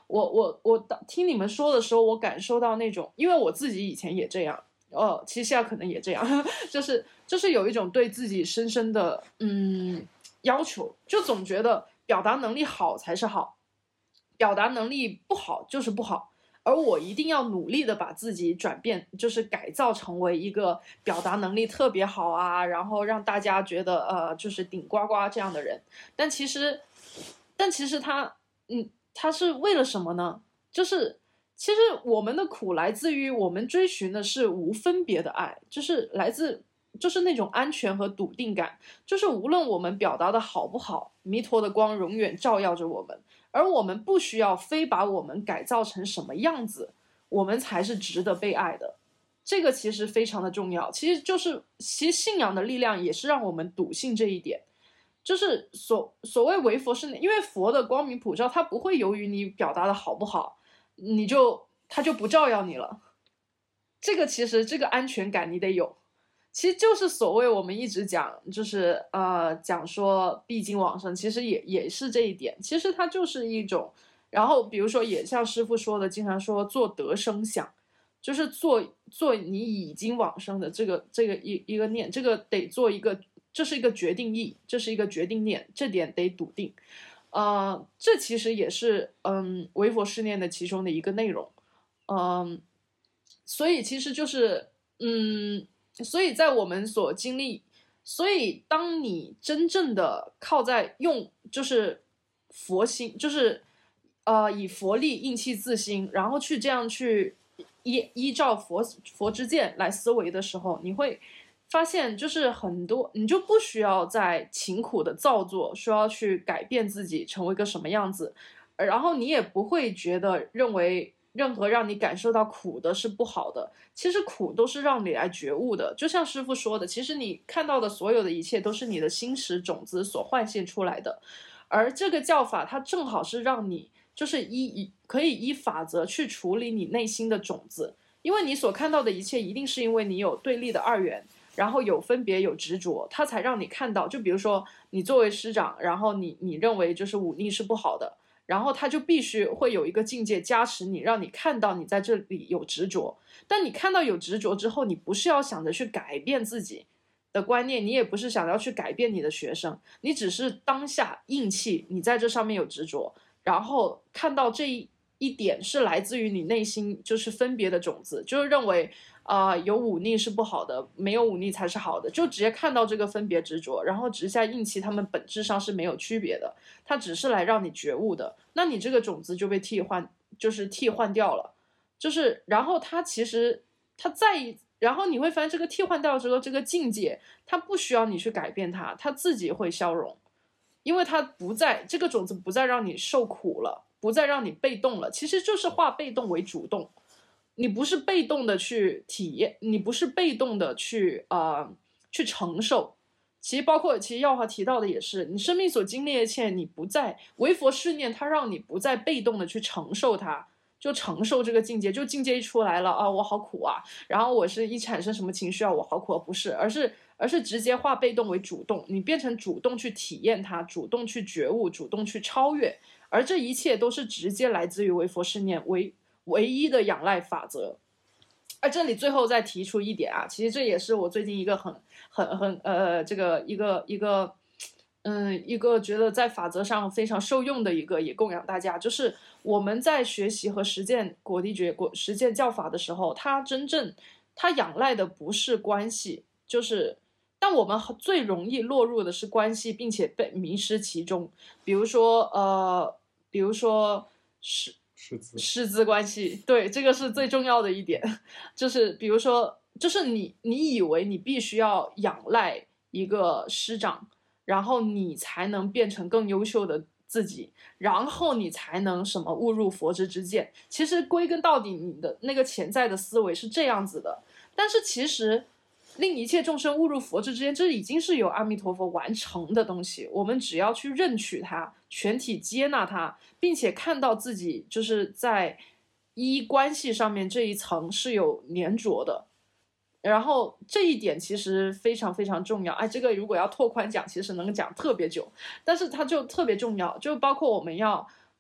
我我我听你们说的时候，我感受到那种，因为我自己以前也这样，呃，其实现在可能也这样，就是就是有一种对自己深深的嗯要求，就总觉得表达能力好才是好，表达能力不好就是不好。而我一定要努力的把自己转变，就是改造成为一个表达能力特别好啊，然后让大家觉得呃就是顶呱呱这样的人。但其实，但其实他，嗯，他是为了什么呢？就是其实我们的苦来自于我们追寻的是无分别的爱，就是来自就是那种安全和笃定感，就是无论我们表达的好不好，弥陀的光永远照耀着我们。而我们不需要非把我们改造成什么样子，我们才是值得被爱的。这个其实非常的重要，其实就是其实信仰的力量也是让我们笃信这一点。就是所所谓为佛是，因为佛的光明普照，它不会由于你表达的好不好，你就它就不照耀你了。这个其实这个安全感你得有。其实就是所谓我们一直讲，就是呃讲说毕竟往生，其实也也是这一点。其实它就是一种，然后比如说也像师父说的，经常说做得生想，就是做做你已经往生的这个这个一一个念，这个得做一个，这是一个决定意，这是一个决定念，这点得笃定。呃，这其实也是嗯唯佛是念的其中的一个内容。嗯，所以其实就是嗯。所以在我们所经历，所以当你真正的靠在用就是佛心，就是呃以佛力硬气自心，然后去这样去依依照佛佛之见来思维的时候，你会发现就是很多你就不需要再勤苦的造作，需要去改变自己成为个什么样子，然后你也不会觉得认为任何让你感受到苦的是不好的，其实苦都是让你来觉悟的。就像师父说的，其实你看到的所有的一切都是你的心识种子所幻现出来的，而这个教法它正好是让你就是依可以依法则去处理你内心的种子，因为你所看到的一切一定是因为你有对立的二元，然后有分别有执着，它才让你看到。就比如说你作为师长，然后你你认为就是忤逆是不好的，然后他就必须会有一个境界加持你，让你看到你在这里有执着。但你看到有执着之后，你不是要想着去改变自己的观念，你也不是想要去改变你的学生，你只是当下硬气，你在这上面有执着，然后看到这一一点是来自于你内心就是分别的种子，就是认为啊、呃、有忤逆是不好的，没有忤逆才是好的，就直接看到这个分别执着，然后直下硬气，他们本质上是没有区别的，它只是来让你觉悟的。那你这个种子就被替换，就是替换掉了，就是然后它其实它在，然后你会发现这个替换掉之后，这个境界它不需要你去改变它，它自己会消融，因为它不再这个种子不再让你受苦了，不再让你被动了，其实就是化被动为主动。你不是被动的去体验，你不是被动的去呃去承受。其实包括其实耀华提到的也是，你生命所经历的一切，你不再唯佛是念，它让你不再被动的去承受它，就承受这个境界，就境界一出来了啊，我好苦啊，然后我是一产生什么情绪啊，我好苦啊，不是，而是而是直接化被动为主动，你变成主动去体验它，主动去觉悟，主动去超越，而这一切都是直接来自于唯佛是念唯唯一的仰赖法则。而这里最后再提出一点啊，其实这也是我最近一个很很很呃这个一个一个嗯一个觉得在法则上非常受用的一个，也供养大家，就是我们在学习和实践果地觉果实践教法的时候，它真正它仰赖的不是关系，就是但我们最容易落入的是关系，并且被迷失其中。比如说呃比如说是师资师资关系，对，这个是最重要的一点，就是比如说，就是你你以为你必须要仰赖一个师长，然后你才能变成更优秀的自己，然后你才能什么误入佛之之见。其实归根到底，你的那个潜在的思维是这样子的，但是其实令一切众生误入佛之之间，这已经是由阿弥陀佛完成的东西，我们只要去认取它，全体接纳它，并且看到自己就是在依关系上面这一层是有粘着的，然后这一点其实非常非常重要。哎，这个如果要拓宽讲，其实能讲特别久，但是它就特别重要，就包括我们要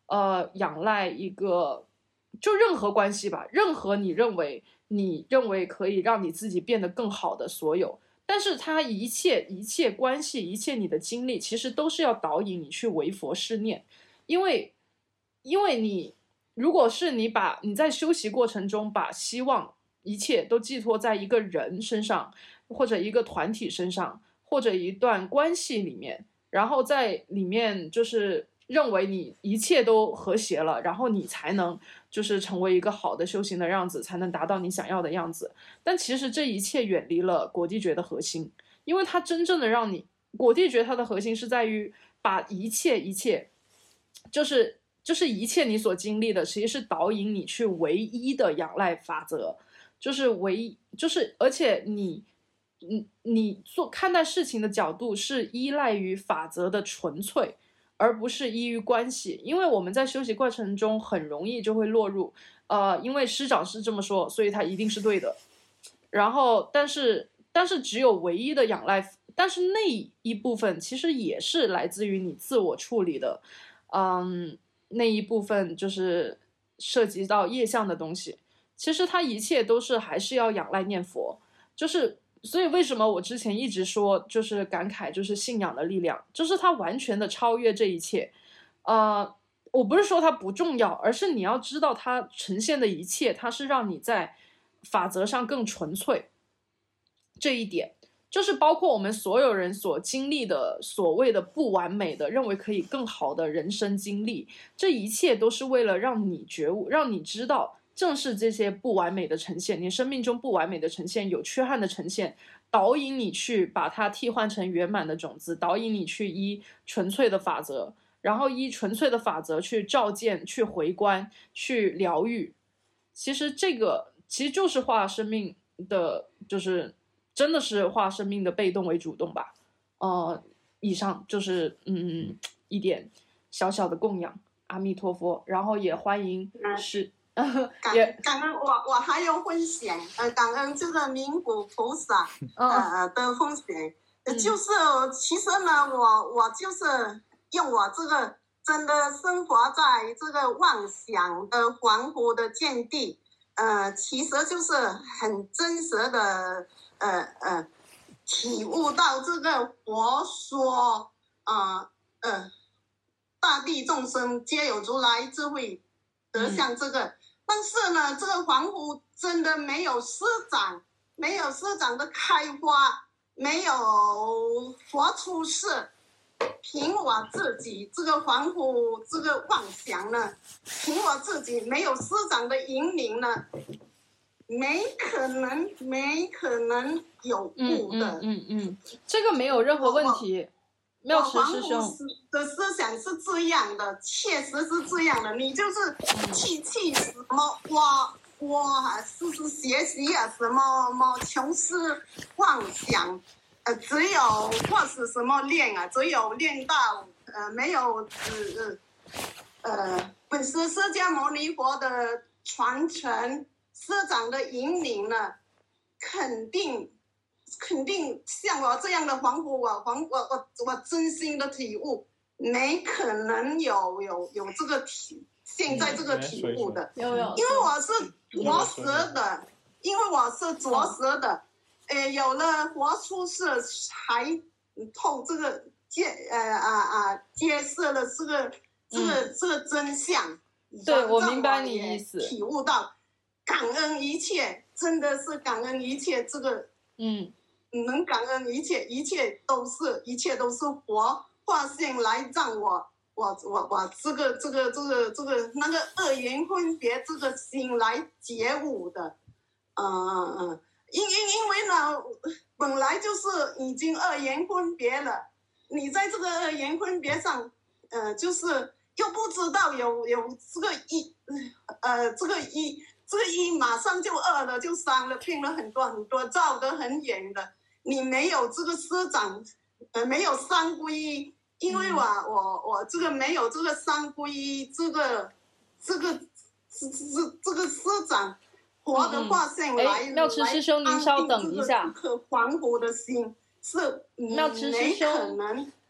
呃仰赖一个，就任何关系吧，任何你认为你认为可以让你自己变得更好的所有，但是它一切一切关系，一切你的经历，其实都是要导引你去为佛是念，因为因为你如果是你把你在修习过程中把希望一切都寄托在一个人身上，或者一个团体身上，或者一段关系里面，然后在里面就是认为你一切都和谐了，然后你才能就是成为一个好的修行的样子，才能达到你想要的样子。但其实这一切远离了果地觉的核心，因为它真正的让你果地觉它的核心是在于把一切一切就是就是一切你所经历的其实是导引你去唯一的仰赖法则，就是唯一就是而且你你你做看待事情的角度是依赖于法则的纯粹，而不是依于关系。因为我们在修习过程中很容易就会落入呃，因为师长是这么说，所以他一定是对的，然后但是但是只有唯一的仰赖，但是那一部分其实也是来自于你自我处理的，嗯，那一部分就是涉及到业相的东西，其实它一切都是还是要仰赖念佛，就是所以为什么我之前一直说就是感慨就是信仰的力量，就是它完全的超越这一切。呃，我不是说它不重要，而是你要知道它呈现的一切，它是让你在法则上更纯粹，这一点就是包括我们所有人所经历的所谓的不完美的认为可以更好的人生经历，这一切都是为了让你觉悟，让你知道正是这些不完美的呈现，你生命中不完美的呈现，有缺憾的呈现，导引你去把它替换成圆满的种子，导引你去依纯粹的法则，然后依纯粹的法则去照见，去回观，去疗愈。其实这个其实就是化生命的，就是真的是化生命的被动为主动吧。呃，以上就是嗯一点小小的供养，阿弥陀佛。然后也欢迎是。 感感恩我我还有分享，呃，感恩这个名古菩萨呃的分享，呃，就是其实呢，我我就是用我这个真的生活在这个妄想的恍惚的见地，呃，其实就是很真实的呃呃体悟到这个佛说呃呃大地众生皆有如来智慧德相这个。嗯，但是呢，这个恍惚真的没有师长，没有师长的开发，没有佛出世，凭我自己这个恍惚这个妄想呢，凭我自己没有师长的引领呢，没可能，没可能有悟的。 嗯嗯嗯嗯，这个没有任何问题。妙持师兄的思想是这样的，确实是这样的。你就是去去什么哇哇，是是学习啊，什么什么穷思妄想，呃，只有或是什么练啊，只有练到呃没有呃呃本师释迦牟尼佛的传承，师长的引领呢，肯定。肯定像我这样的恍惚，我恍我我我真心的体悟，没可能有有有这个体现在这个体悟的， 有有， 因为我是着实的，因为我是着实的，呃，有了佛出世才透这个揭呃啊啊揭示了这个这个、嗯、这个真相， 对，我明白你意思， 体悟到感恩一切，真的是感恩一切，这个嗯。 能感恩一切，一切都是，一切都是佛化现来让我，我我我这个这个这个这个那个二元分别这个心来觉悟的，嗯嗯嗯，因因因为呢，本来就是已经二元分别了，你在这个二元分别上，呃，就是又不知道有有这个一，呃，这个一这个一马上就二了，就三了，拼了很多很多，照得很远的。你没有这个师长，呃，没有三皈依，因为我、嗯、我我这个没有这个三皈依，这个这个这这这个师长活的化现来、 嗯、妙持师兄您稍等一下， 这个恍惚的心是妙持师兄没可能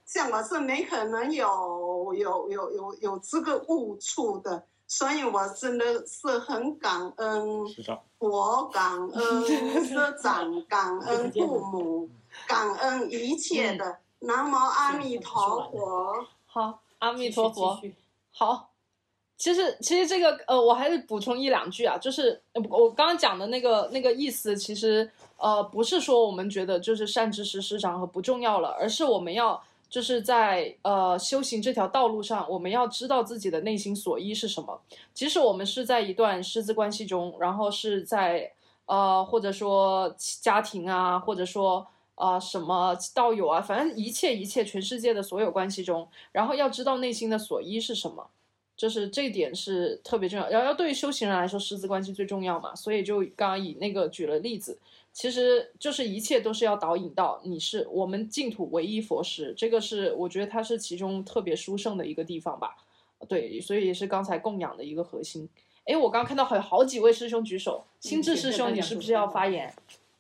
像我是没可能有有有有有这个误触的，所以我真的是很感恩佛，感恩师长，感恩父母，感恩一切的。南无阿弥陀佛。 好，阿弥陀佛。好。其实，其实这个呃，我还是补充一两句啊，就是我刚刚讲的那个那个意思，其实呃，不是说我们觉得就是善知识师长和不重要了，而是我们要就是在呃修行这条道路上，我们要知道自己的内心所依是什么。即使我们是在一段师资关系中，然后是在呃或者说家庭啊，或者说呃什么道友啊，反正一切一切全世界的所有关系中，然后要知道内心的所依是什么。就是这一点是特别重要，要要对于修行人来说，师资关系最重要嘛，所以就刚刚以那个举了例子，其实就是一切都是要导引到你是我们净土唯一佛师，这个是我觉得它是其中特别殊胜的一个地方吧，对，所以也是刚才供养的一个核心。哎，我刚刚看到还有好几位师兄举手，心智师兄，你是不是要发言？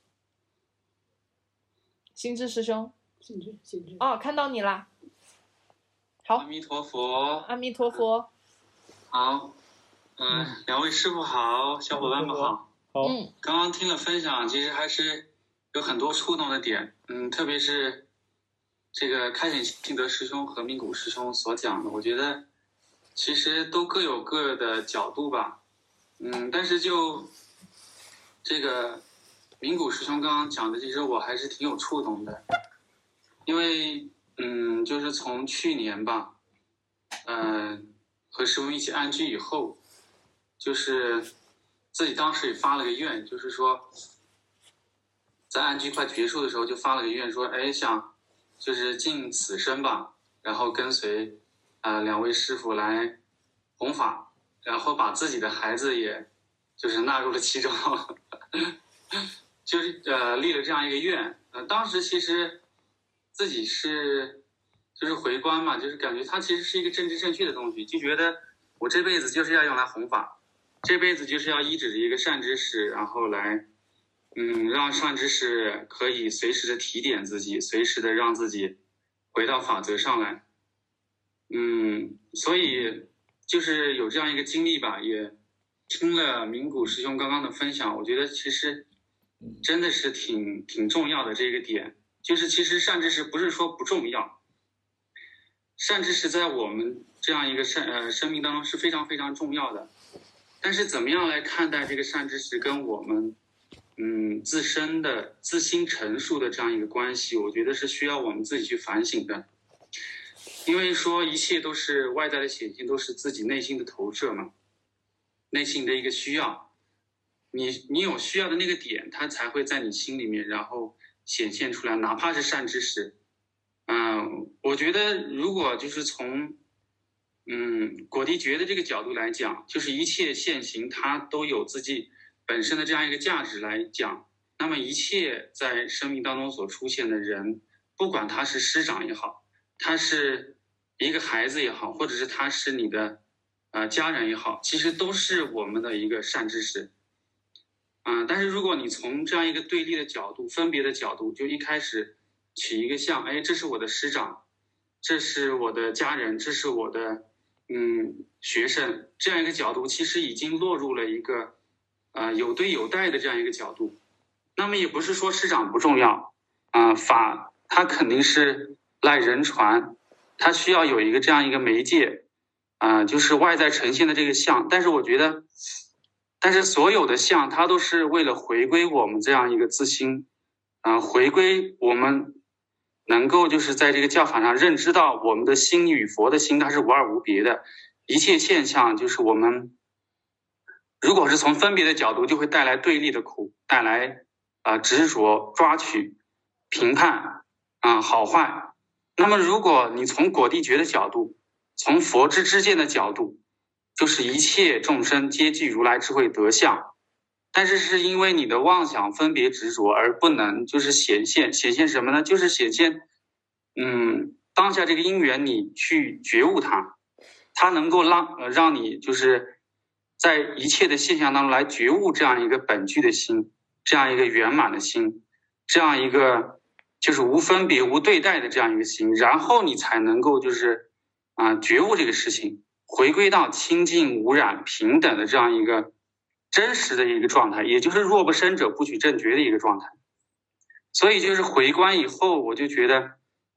心智师兄， 心智，心智， 哦，看到你啦。好， 阿弥陀佛， 阿弥陀佛。 好，嗯、呃，两位师傅好，小伙伴们好。 好， 嗯， 刚刚听了分享，其实还是有很多触动的点，嗯，特别是这个开显信德师兄和明谷师兄所讲的，我觉得其实都各有各的角度吧，嗯，但是就这个明谷师兄刚刚讲的，其实我还是挺有触动的，因为嗯，就是从去年吧，嗯、呃。和师父一起安居以后，就是自己当时也发了个愿，就是说，在安居快结束的时候就发了个愿，说，哎，想就是尽此生吧，然后跟随呃两位师父来弘法，然后把自己的孩子也就是纳入了其中，就是呃立了这样一个愿。呃，当时其实自己是。就是回观嘛，就是感觉它其实是一个政治正确的东西，就觉得我这辈子就是要用来弘法，这辈子就是要依止着一个善知识，然后来，嗯，让善知识可以随时的提点自己，随时的让自己回到法则上来，嗯，所以就是有这样一个经历吧，也听了明谷师兄刚刚的分享，我觉得其实真的是挺挺重要的这个点，就是其实善知识不是说不重要。善知识在我们这样一个生呃生命当中是非常非常重要的，但是怎么样来看待这个善知识跟我们嗯自身的自心陈述的这样一个关系，我觉得是需要我们自己去反省的。因为说一切都是外在的显现，都是自己内心的投射嘛，内心的一个需要，你你有需要的那个点，它才会在你心里面，然后显现出来，哪怕是善知识。嗯，我觉得如果就是从嗯果地觉的这个角度来讲，就是一切现行它都有自己本身的这样一个价值来讲，那么一切在生命当中所出现的人，不管他是师长也好，他是一个孩子也好，或者是他是你的呃家人也好，其实都是我们的一个善知识。嗯、呃，但是如果你从这样一个对立的角度、分别的角度，就一开始取一个像，哎，这是我的师长，这是我的家人，这是我的嗯学生，这样一个角度，其实已经落入了一个呃有对有代的这样一个角度。那么也不是说师长不重要啊、呃，法它肯定是赖人传，它需要有一个这样一个媒介啊、呃，就是外在呈现的这个像。但是我觉得，但是所有的像，它都是为了回归我们这样一个自心啊、呃，回归我们。能够就是在这个教法上认知到我们的心与佛的心它是无二无别的，一切现象就是我们如果是从分别的角度，就会带来对立的苦，带来啊、呃、执着抓取评判啊、呃、好坏。那么如果你从果地觉的角度，从佛之知见的角度，就是一切众生皆具如来智慧德相，但是是因为你的妄想分别执着而不能就是显现，显现什么呢？就是显现嗯当下这个因缘你去觉悟它，它能够让呃让你就是在一切的现象当中来觉悟这样一个本具的心，这样一个圆满的心，这样一个就是无分别无对待的这样一个心，然后你才能够就是啊、呃、觉悟这个事情，回归到清净无染平等的这样一个真实的一个状态，也就是若不生者不取正觉的一个状态。所以就是回观以后，我就觉得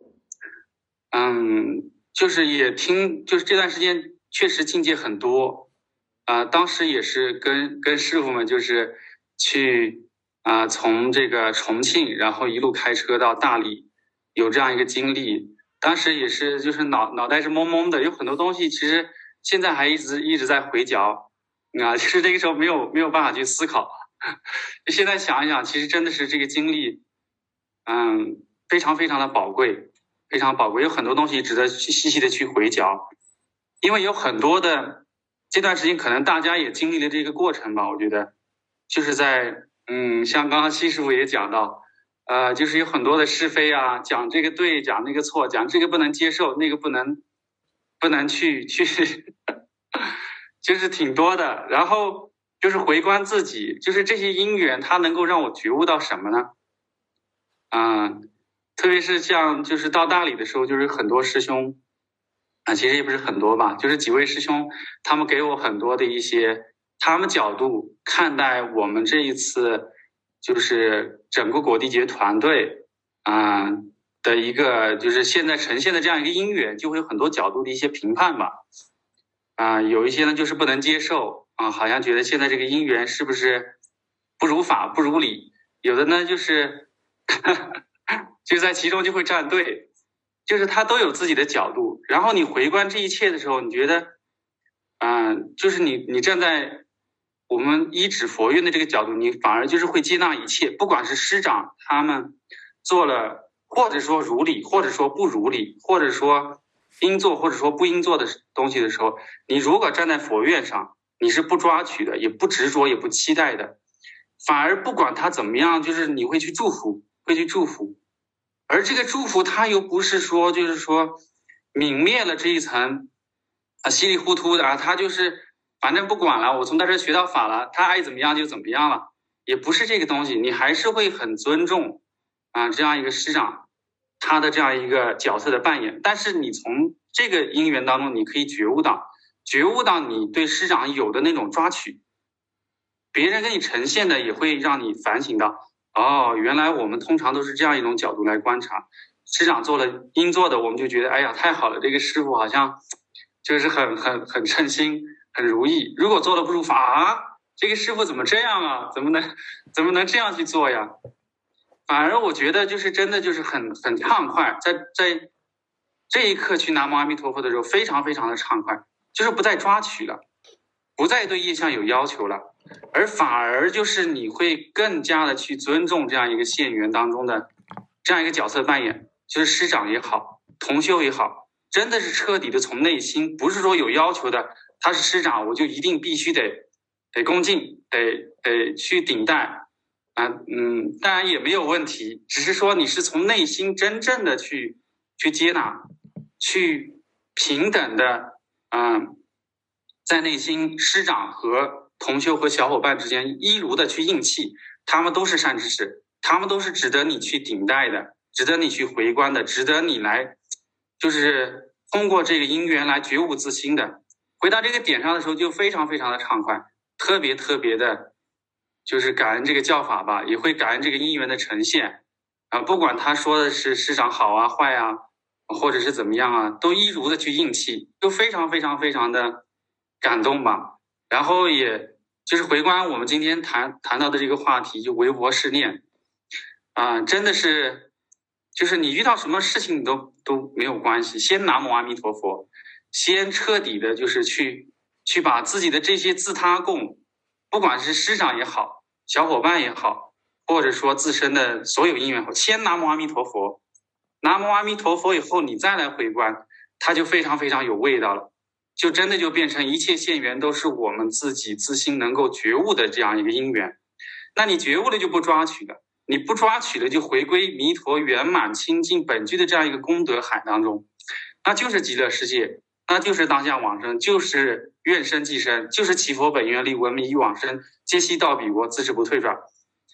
嗯就是也听就是这段时间确实境界很多啊、呃，当时也是跟跟师父们就是去啊、呃、从这个重庆然后一路开车到大理，有这样一个经历。当时也是就是脑脑袋是懵懵的，有很多东西其实现在还一直一直在回嚼啊，其实这个时候没有没有办法去思考。现在想一想，其实真的是这个经历嗯非常非常的宝贵，非常宝贵，有很多东西值得去细细的去回嚼。因为有很多的这段时间可能大家也经历了这个过程吧，我觉得就是在嗯像刚刚西师傅也讲到呃就是有很多的是非啊，讲这个对讲那个错，讲这个不能接受那个不能不能去去就是挺多的。然后就是回观自己，就是这些因缘它能够让我觉悟到什么呢？嗯特别是像就是到大理的时候，就是很多师兄啊，其实也不是很多吧，就是几位师兄，他们给我很多的一些他们角度看待我们这一次就是整个果地节团队啊、呃、的一个就是现在呈现的这样一个因缘，就会有很多角度的一些评判吧。啊、呃，有一些呢就是不能接受啊、呃，好像觉得现在这个因缘是不是不如法不如理，有的呢就是就在其中就会站队。就是他都有自己的角度，然后你回观这一切的时候，你觉得，嗯、呃，就是你你站在我们依止佛院的这个角度，你反而就是会接纳一切，不管是师长他们做了，或者说如理，或者说不如理，或者说应做或者说不应做的东西的时候，你如果站在佛院上，你是不抓取的，也不执着，也不期待的，反而不管他怎么样，就是你会去祝福，会去祝福。而这个祝福它又不是说就是说泯灭了这一层啊稀里糊涂的啊，他就是反正不管了，我从他这学到法了，他爱怎么样就怎么样了，也不是这个东西，你还是会很尊重啊这样一个师长他的这样一个角色的扮演。但是你从这个因缘当中，你可以觉悟到觉悟到你对师长有的那种抓取，别人给你呈现的也会让你反省到，哦，原来我们通常都是这样一种角度来观察，师长做了应做的，我们就觉得哎呀太好了，这个师傅好像就是很很很称心，很如意。如果做的不如法啊，这个师傅怎么这样啊？怎么能怎么能这样去做呀？反而我觉得就是真的就是很很畅快，在在这一刻去南无阿弥陀佛的时候，非常非常的畅快，就是不再抓取了，不再对业相有要求了。而反而就是你会更加的去尊重这样一个现缘当中的这样一个角色扮演，就是师长也好，同修也好，真的是彻底的从内心，不是说有要求的，他是师长我就一定必须得得恭敬，得得去顶戴啊，嗯，当然也没有问题，只是说你是从内心真正的去去接纳，去平等的嗯，在内心师长和同修和小伙伴之间一如的去应气，他们都是善知识，他们都是值得你去顶戴的，值得你去回观的，值得你来就是通过这个因缘来觉悟自心的。回到这个点上的时候就非常非常的畅快，特别特别的就是感恩这个教法吧，也会感恩这个因缘的呈现啊，不管他说的是师长好啊坏啊或者是怎么样啊，都一如的去应气，都非常非常非常的感动吧。然后也就是回观我们今天谈谈到的这个话题，就唯佛是念啊、呃，真的是就是你遇到什么事情你都都没有关系，先南无阿弥陀佛，先彻底的就是去去把自己的这些自他共，不管是师长也好，小伙伴也好，或者说自身的所有因缘好，先南无阿弥陀佛，南无阿弥陀佛以后你再来回观，它就非常非常有味道了，就真的就变成一切现缘都是我们自己自心能够觉悟的这样一个因缘。那你觉悟了就不抓取了，你不抓取了就回归弥陀圆满清净本具的这样一个功德海当中，那就是极乐世界，那就是当下往生，就是愿生即生，就是祈佛本愿力闻名以往生，皆悉到彼国，自是不退转。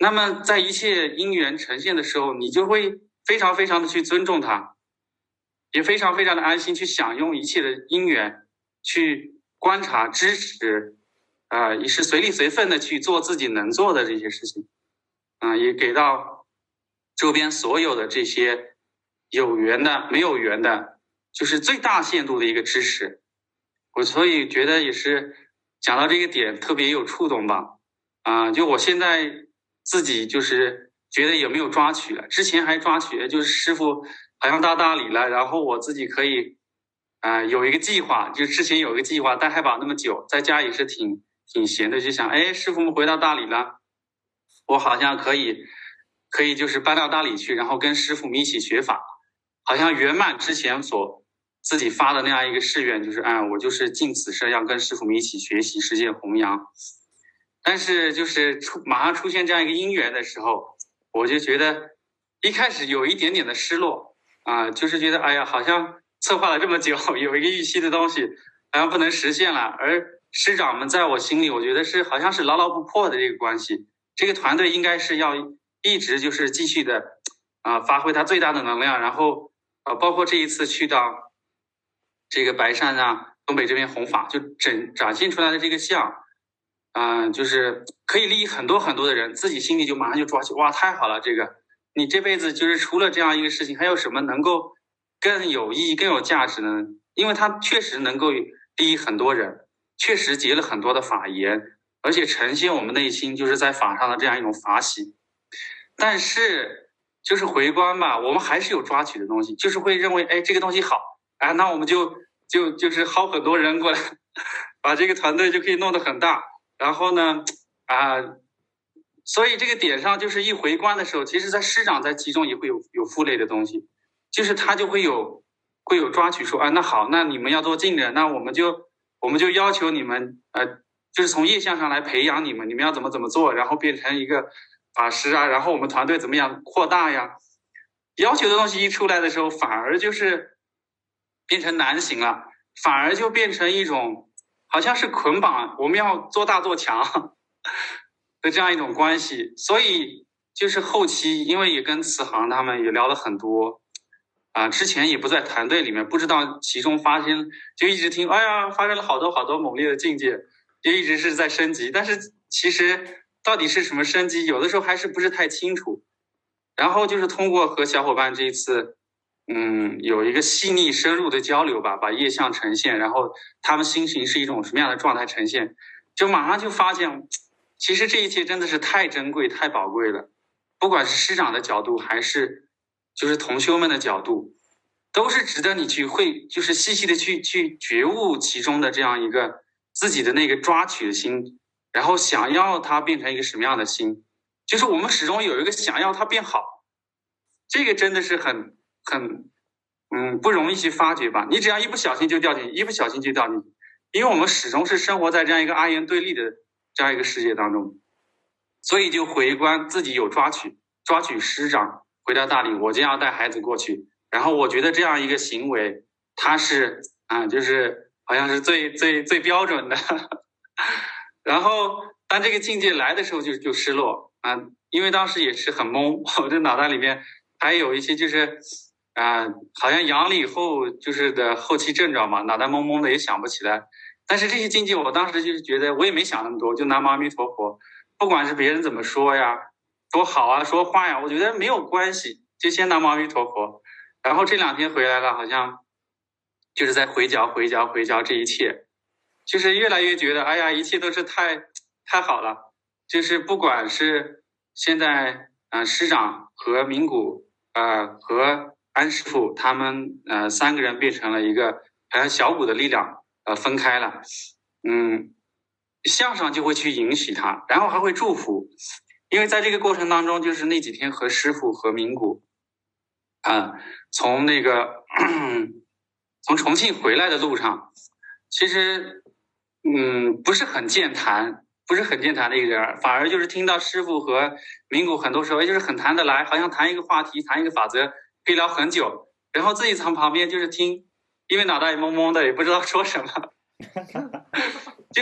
那么在一切因缘呈现的时候，你就会非常非常的去尊重它，也非常非常的安心去享用一切的因缘，去观察支持啊、呃，也是随力随分的去做自己能做的这些事情啊、呃，也给到周边所有的这些有缘的没有缘的，就是最大限度的一个支持。我所以觉得也是讲到这个点特别有触动吧啊、呃，就我现在自己就是觉得有没有抓取了，之前还抓取，就是师父好像到大理了，然后我自己可以啊、呃、有一个计划，就之前有一个计划，但还保那么久，在家也是挺挺闲的，就想哎，师父们回到大理了，我好像可以可以就是搬到大理去，然后跟师父们一起学法，好像圆满之前所自己发的那样一个誓愿，就是啊、哎，我就是尽此生要跟师父们一起学习实践弘扬。但是就是出马上出现这样一个因缘的时候，我就觉得一开始有一点点的失落啊、呃，就是觉得哎呀，好像策划了这么久，有一个预期的东西好像不能实现了，而师长们在我心里，我觉得是好像是牢牢不破的这个关系，这个团队应该是要一直就是继续的啊、呃，发挥它最大的能量，然后啊、呃，包括这一次去到这个白山啊，东北这边弘法，就整展现出来的这个像。啊、呃，就是可以利益很多很多的人，自己心里就马上就抓起，哇，太好了！这个你这辈子就是除了这样一个事情，还有什么能够更有意义、更有价值呢？因为它确实能够利益很多人，确实结了很多的法言，而且呈现我们内心就是在法上的这样一种法喜。但是就是回观吧，我们还是有抓取的东西，就是会认为，哎，这个东西好，哎，那我们就就就是薅很多人过来，把这个团队就可以弄得很大。然后呢，啊、呃，所以这个点上就是一回观的时候，其实在师长在其中也会有有负累的东西，就是他就会有会有抓取说啊，那好，那你们要做近人，那我们就我们就要求你们呃，就是从业相上来培养你们，你们要怎么怎么做，然后变成一个法师啊，然后我们团队怎么样扩大呀？要求的东西一出来的时候，反而就是变成难行了，反而就变成一种。好像是捆绑，我们要做大做强的这样一种关系，所以就是后期，因为也跟慈航他们也聊了很多，啊、呃，之前也不在团队里面，不知道其中发生，就一直听，哎呀，发生了好多好多猛烈的境界，就一直是在升级，但是其实到底是什么升级，有的时候还是不是太清楚。然后就是通过和小伙伴这一次。嗯，有一个细腻深入的交流吧，把业相呈现，然后他们心情是一种什么样的状态呈现，就马上就发现，其实这一切真的是太珍贵、太宝贵了。不管是师长的角度，还是就是同修们的角度，都是值得你去会，就是细细的去去觉悟其中的这样一个自己的那个抓取的心，然后想要它变成一个什么样的心，就是我们始终有一个想要它变好，这个真的是很。很，嗯，不容易去发掘吧。你只要一不小心就掉进去，一不小心就掉进去，因为我们始终是生活在这样一个二元对立的这样一个世界当中，所以就回观自己有抓取，抓取师长回到大理，我就要带孩子过去。然后我觉得这样一个行为，它是啊，就是好像是最最最标准的。然后当这个境界来的时候就，就就失落啊，因为当时也是很懵，我这脑袋里面还有一些就是。啊、呃，好像阳了以后就是的后期症状嘛，脑袋懵懵的也想不起来。但是这些境界，我当时就是觉得我也没想那么多，就南无阿弥陀佛，不管是别人怎么说呀，多好啊，说话呀，我觉得没有关系，就先南无阿弥陀佛。然后这两天回来了，好像就是在回嚼回嚼回嚼这一切，就是越来越觉得，哎呀，一切都是太太好了。就是不管是现在啊、呃，师长和名古呃和安师傅他们呃三个人变成了一个好像小股的力量呃分开了，嗯，向上就会去允许他，然后还会祝福，因为在这个过程当中，就是那几天和师傅和名古啊、呃、从那个从重庆回来的路上，其实嗯不是很健谈，不是很健谈的一个人，反而就是听到师傅和名古很多时候也就是很谈得来，好像谈一个话题谈一个法则可以聊很久，然后自己从旁边就是听，因为脑袋也懵懵的，也不知道说什么，就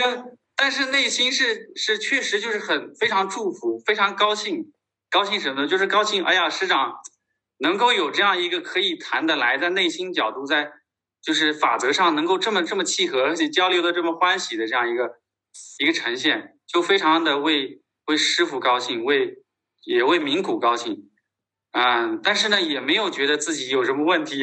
但是内心是是确实就是很非常祝福，非常高兴。高兴什么呢？就是高兴，哎呀，师长能够有这样一个可以谈得来，在内心角度，在就是法则上能够这么这么契合，而且交流的这么欢喜的这样一个一个呈现，就非常的为为师父高兴，为也为名古高兴。嗯，但是呢，也没有觉得自己有什么问题，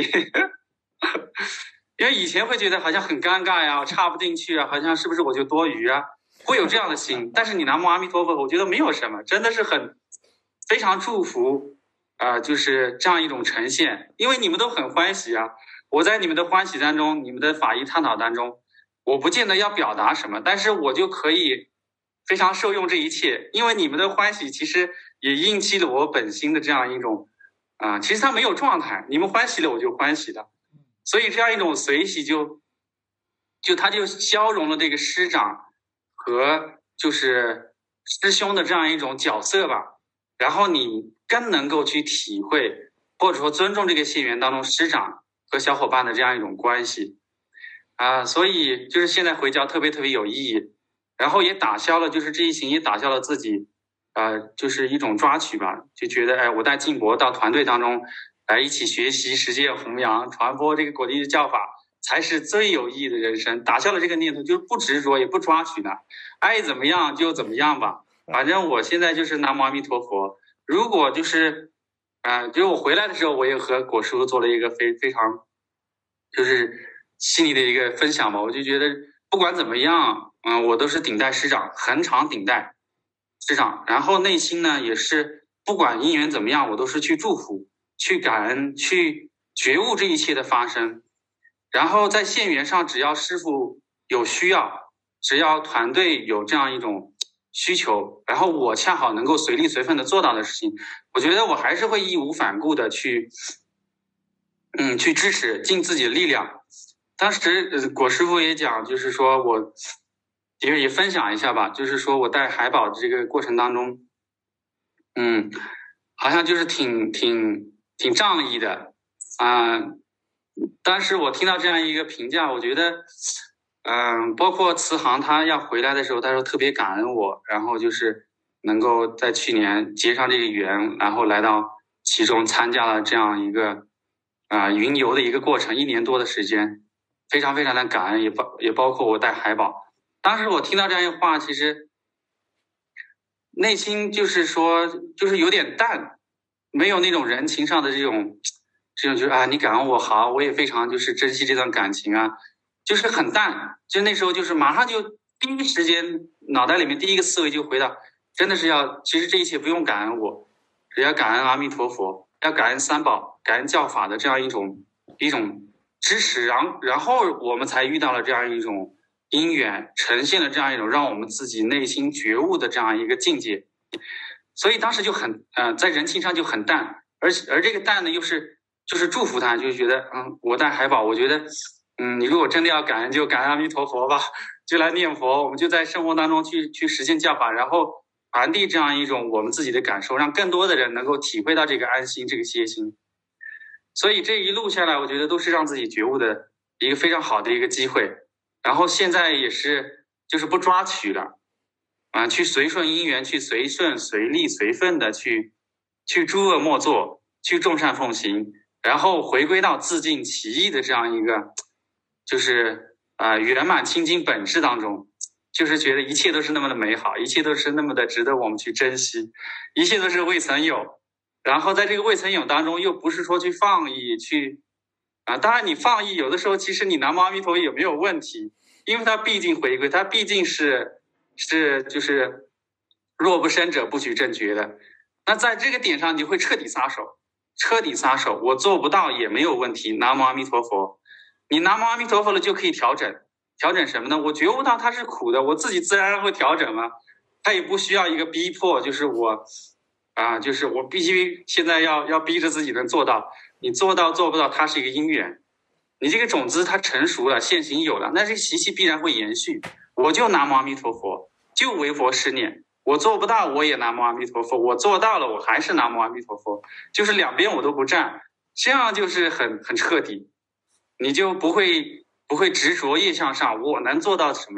因为以前会觉得好像很尴尬呀，插不进去啊，好像是不是我就多余啊，会有这样的心。但是你南无阿弥陀佛，我觉得没有什么，真的是很非常祝福啊、呃，就是这样一种呈现，因为你们都很欢喜啊。我在你们的欢喜当中，你们的法义探讨当中，我不见得要表达什么，但是我就可以非常受用这一切，因为你们的欢喜其实也应激了我本心的这样一种啊、呃，其实它没有状态，你们欢喜了我就欢喜了，所以这样一种随喜就就它就消融了这个师长和就是师兄的这样一种角色吧，然后你更能够去体会或者说尊重这个谢缘当中师长和小伙伴的这样一种关系啊、呃，所以就是现在回教特别特别有意义，然后也打消了就是这一行也打消了自己呃就是一种抓取吧，就觉得哎我带进博到团队当中来一起学习实践弘扬传播这个果地的教法才是最有意义的人生，打消了这个念头，就是不执着也不抓取的，爱怎么样就怎么样吧，反正我现在就是南无阿弥陀佛。如果就是啊、呃，就是我回来的时候，我也和果师傅做了一个非非常就是心里的一个分享吧。我就觉得不管怎么样，嗯、呃，我都是顶戴师长，恒常顶戴师长。然后内心呢，也是不管因缘怎么样，我都是去祝福、去感恩、去觉悟这一切的发生。然后在现缘上，只要师父有需要，只要团队有这样一种需求，然后我恰好能够随力随分的做到的事情，我觉得我还是会义无反顾的去，嗯，去支持，尽自己的力量。当时呃果师傅也讲，就是说我也也分享一下吧，就是说我带海宝的这个过程当中，嗯，好像就是挺挺挺仗义的啊、呃。当时我听到这样一个评价，我觉得。嗯，包括慈航他要回来的时候，他说特别感恩我，然后就是能够在去年结上这个缘，然后来到其中参加了这样一个啊、呃、云游的一个过程，一年多的时间，非常非常的感恩，也包也包括我带海宝。当时我听到这样一句话，其实内心就是说就是有点淡，没有那种人情上的这种这种就是啊你感恩我好，我也非常就是珍惜这段感情啊。就是很淡，就那时候就是马上就第一时间脑袋里面第一个思维就回到，真的是要其实这一切不用感恩我，只要感恩阿弥陀佛，要感恩三宝，感恩教法的这样一种一种支持，然后然后我们才遇到了这样一种因缘，呈现了这样一种让我们自己内心觉悟的这样一个境界，所以当时就很呃在人情上就很淡，而而这个淡呢又是就是祝福他，就觉得嗯我带海宝，我觉得。嗯，你如果真的要感恩，就感恩阿弥陀佛吧，就来念佛，我们就在生活当中去去实现教法，然后传递这样一种我们自己的感受，让更多的人能够体会到这个安心，这个歇心。所以这一路下来，我觉得都是让自己觉悟的一个非常好的一个机会。然后现在也是就是不抓取了，啊，去随顺因缘，去随顺随力随分的去去诸恶莫作，去众善奉行，然后回归到自净其意的这样一个。就是啊、呃，圆满清净本质当中，就是觉得一切都是那么的美好，一切都是那么的值得我们去珍惜，一切都是未曾有。然后在这个未曾有当中，又不是说去放逸，去啊，当然你放逸，有的时候其实你南无阿弥陀也没有问题，因为它毕竟回归，它毕竟是是就是若不生者不取正觉的。那在这个点上，你会彻底撒手，彻底撒手，我做不到也没有问题，南无阿弥陀佛。你南无阿弥陀佛了就可以调整，调整什么呢？我觉悟到它是苦的，我自己自然而然会调整嘛。它也不需要一个逼迫，就是我啊，就是我必须现在要要逼着自己能做到。你做到做不到，它是一个因缘。你这个种子它成熟了，现行有了，那这个习气必然会延续。我就南无阿弥陀佛，就为佛是念。我做不到，我也南无阿弥陀佛；我做到了，我还是南无阿弥陀佛。就是两边我都不占，这样就是很很彻底。你就不会不会执着业相上，我能做到什么样，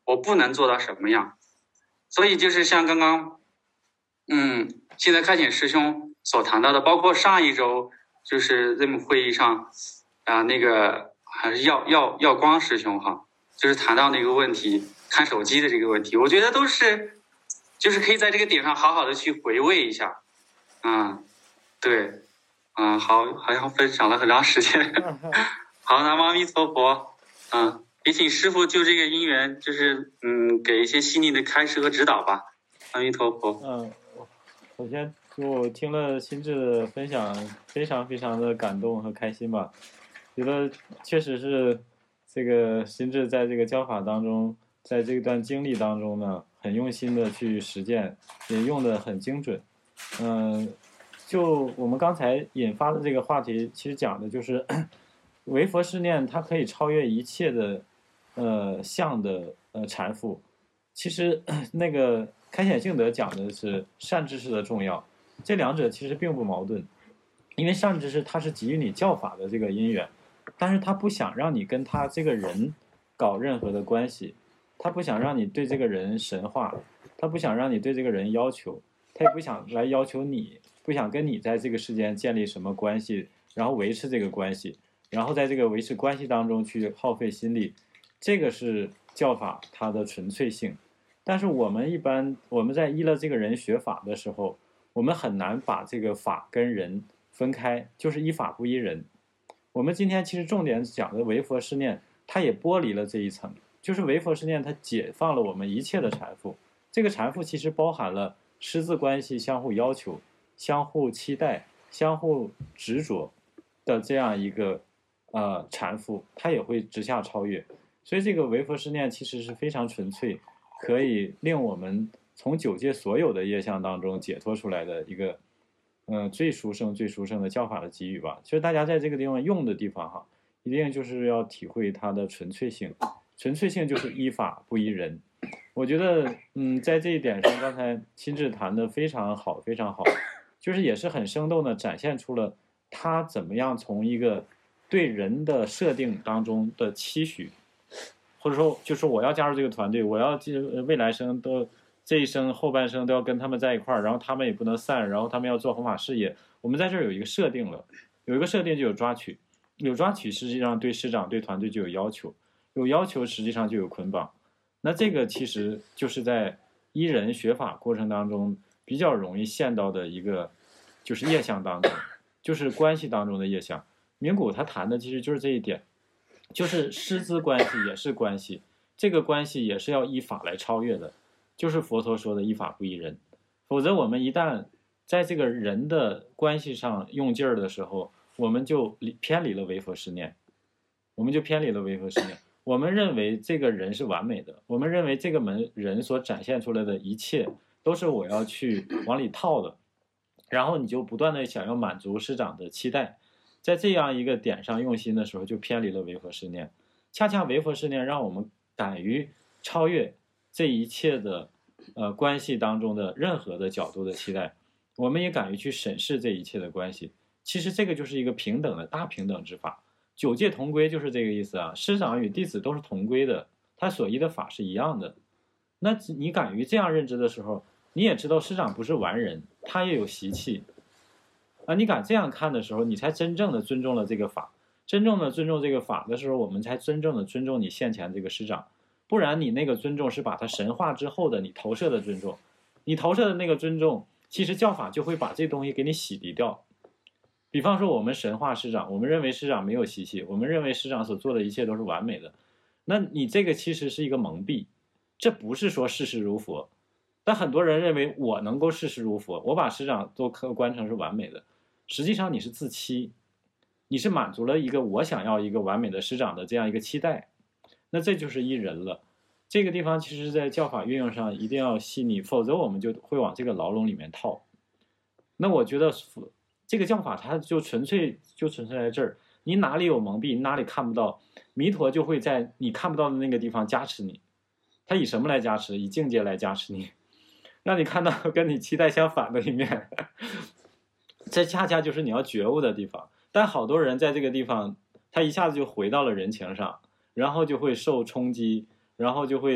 我不能做到什么样。所以就是像刚刚，嗯，现在开显师兄所谈到的，包括上一周就是 Zoom 会议上啊，那个还是耀耀耀光师兄哈，就是谈到那个问题，看手机的这个问题，我觉得都是，就是可以在这个点上好好的去回味一下，啊、嗯，对，啊、嗯，好，好像分享了很长时间，好，南无阿弥陀佛，嗯。也请师父就这个因缘，就是嗯，给一些细腻的开示和指导吧。阿弥陀佛。 嗯，首先就我听了心智的分享，非常非常的感动和开心吧。觉得确实是这个心智在这个教法当中，在这段经历当中呢，很用心的去实践，也用的很精准。嗯，就我们刚才引发的这个话题，其实讲的就是唯佛是念，它可以超越一切的。呃，相的呃缠缚，其实那个开显性德讲的是善知识的重要，这两者其实并不矛盾，因为善知识它是给予你教法的这个因缘，但是他不想让你跟他这个人搞任何的关系，他不想让你对这个人神化，他不想让你对这个人要求，他也不想来要求你，不想跟你在这个世间建立什么关系，然后维持这个关系，然后在这个维持关系当中去耗费心力。这个是教法它的纯粹性，但是我们一般我们在依了这个人学法的时候，我们很难把这个法跟人分开，就是依法不依人。我们今天其实重点讲的唯佛是念，它也剥离了这一层，就是唯佛是念它解放了我们一切的缠缚。这个缠缚其实包含了师自关系相互要求、相互期待、相互执着的这样一个呃缠缚，它也会直下超越。所以这个唯佛是念其实是非常纯粹，可以令我们从九界所有的业相当中解脱出来的一个，嗯、呃，最殊胜、最殊胜的教法的给予吧。其实大家在这个地方用的地方哈，一定就是要体会它的纯粹性。纯粹性就是依法不依人。我觉得，嗯，在这一点上，刚才亲自谈的非常好，非常好，就是也是很生动的展现出了他怎么样从一个对人的设定当中的期许。或者说，就是我要加入这个团队，我要未来生都这一生后半生都要跟他们在一块儿，然后他们也不能散，然后他们要做弘法事业。我们在这儿有一个设定了，有一个设定就有抓取，有抓取实际上对师长对团队就有要求，有要求实际上就有捆绑。那这个其实就是在依人学法过程当中比较容易陷到的一个，就是业相当中，就是关系当中的业相。明古他谈的其实就是这一点。就是师资关系也是关系，这个关系也是要依法来超越的，就是佛陀说的依法不依人。否则我们一旦在这个人的关系上用劲儿的时候，我们就偏离了唯佛是念，我们就偏离了唯佛是念。我们认为这个人是完美的，我们认为这个门人所展现出来的一切都是我要去往里套的，然后你就不断的想要满足师长的期待。在这样一个点上用心的时候，就偏离了唯佛是念。恰恰唯佛是念让我们敢于超越这一切的呃关系当中的任何的角度的期待，我们也敢于去审视这一切的关系。其实这个就是一个平等的大平等之法，九界同归就是这个意思啊。师长与弟子都是同归的，他所依的法是一样的。那你敢于这样认知的时候，你也知道师长不是完人，他也有习气。啊，你敢这样看的时候，你才真正的尊重了这个法，真正的尊重这个法的时候，我们才真正的尊重你现前这个师长。不然你那个尊重是把它神化之后的你投射的尊重，你投射的那个尊重，其实教法就会把这东西给你洗涤掉。比方说我们神化师长，我们认为师长没有习气，我们认为师长所做的一切都是完美的，那你这个其实是一个蒙蔽，这不是说事事如佛。但很多人认为我能够事事如佛，我把师长都客观成是完美的，实际上你是自欺，你是满足了一个我想要一个完美的师长的这样一个期待，那这就是依人了。这个地方其实在教法运用上一定要细腻，否则我们就会往这个牢笼里面套。那我觉得这个教法它就纯粹就纯粹在这儿，你哪里有蒙蔽，你哪里看不到，弥陀就会在你看不到的那个地方加持你。他以什么来加持？以境界来加持你，让你看到跟你期待相反的一面。这恰恰就是你要觉悟的地方。但好多人在这个地方，他一下子就回到了人情上，然后就会受冲击，然后就会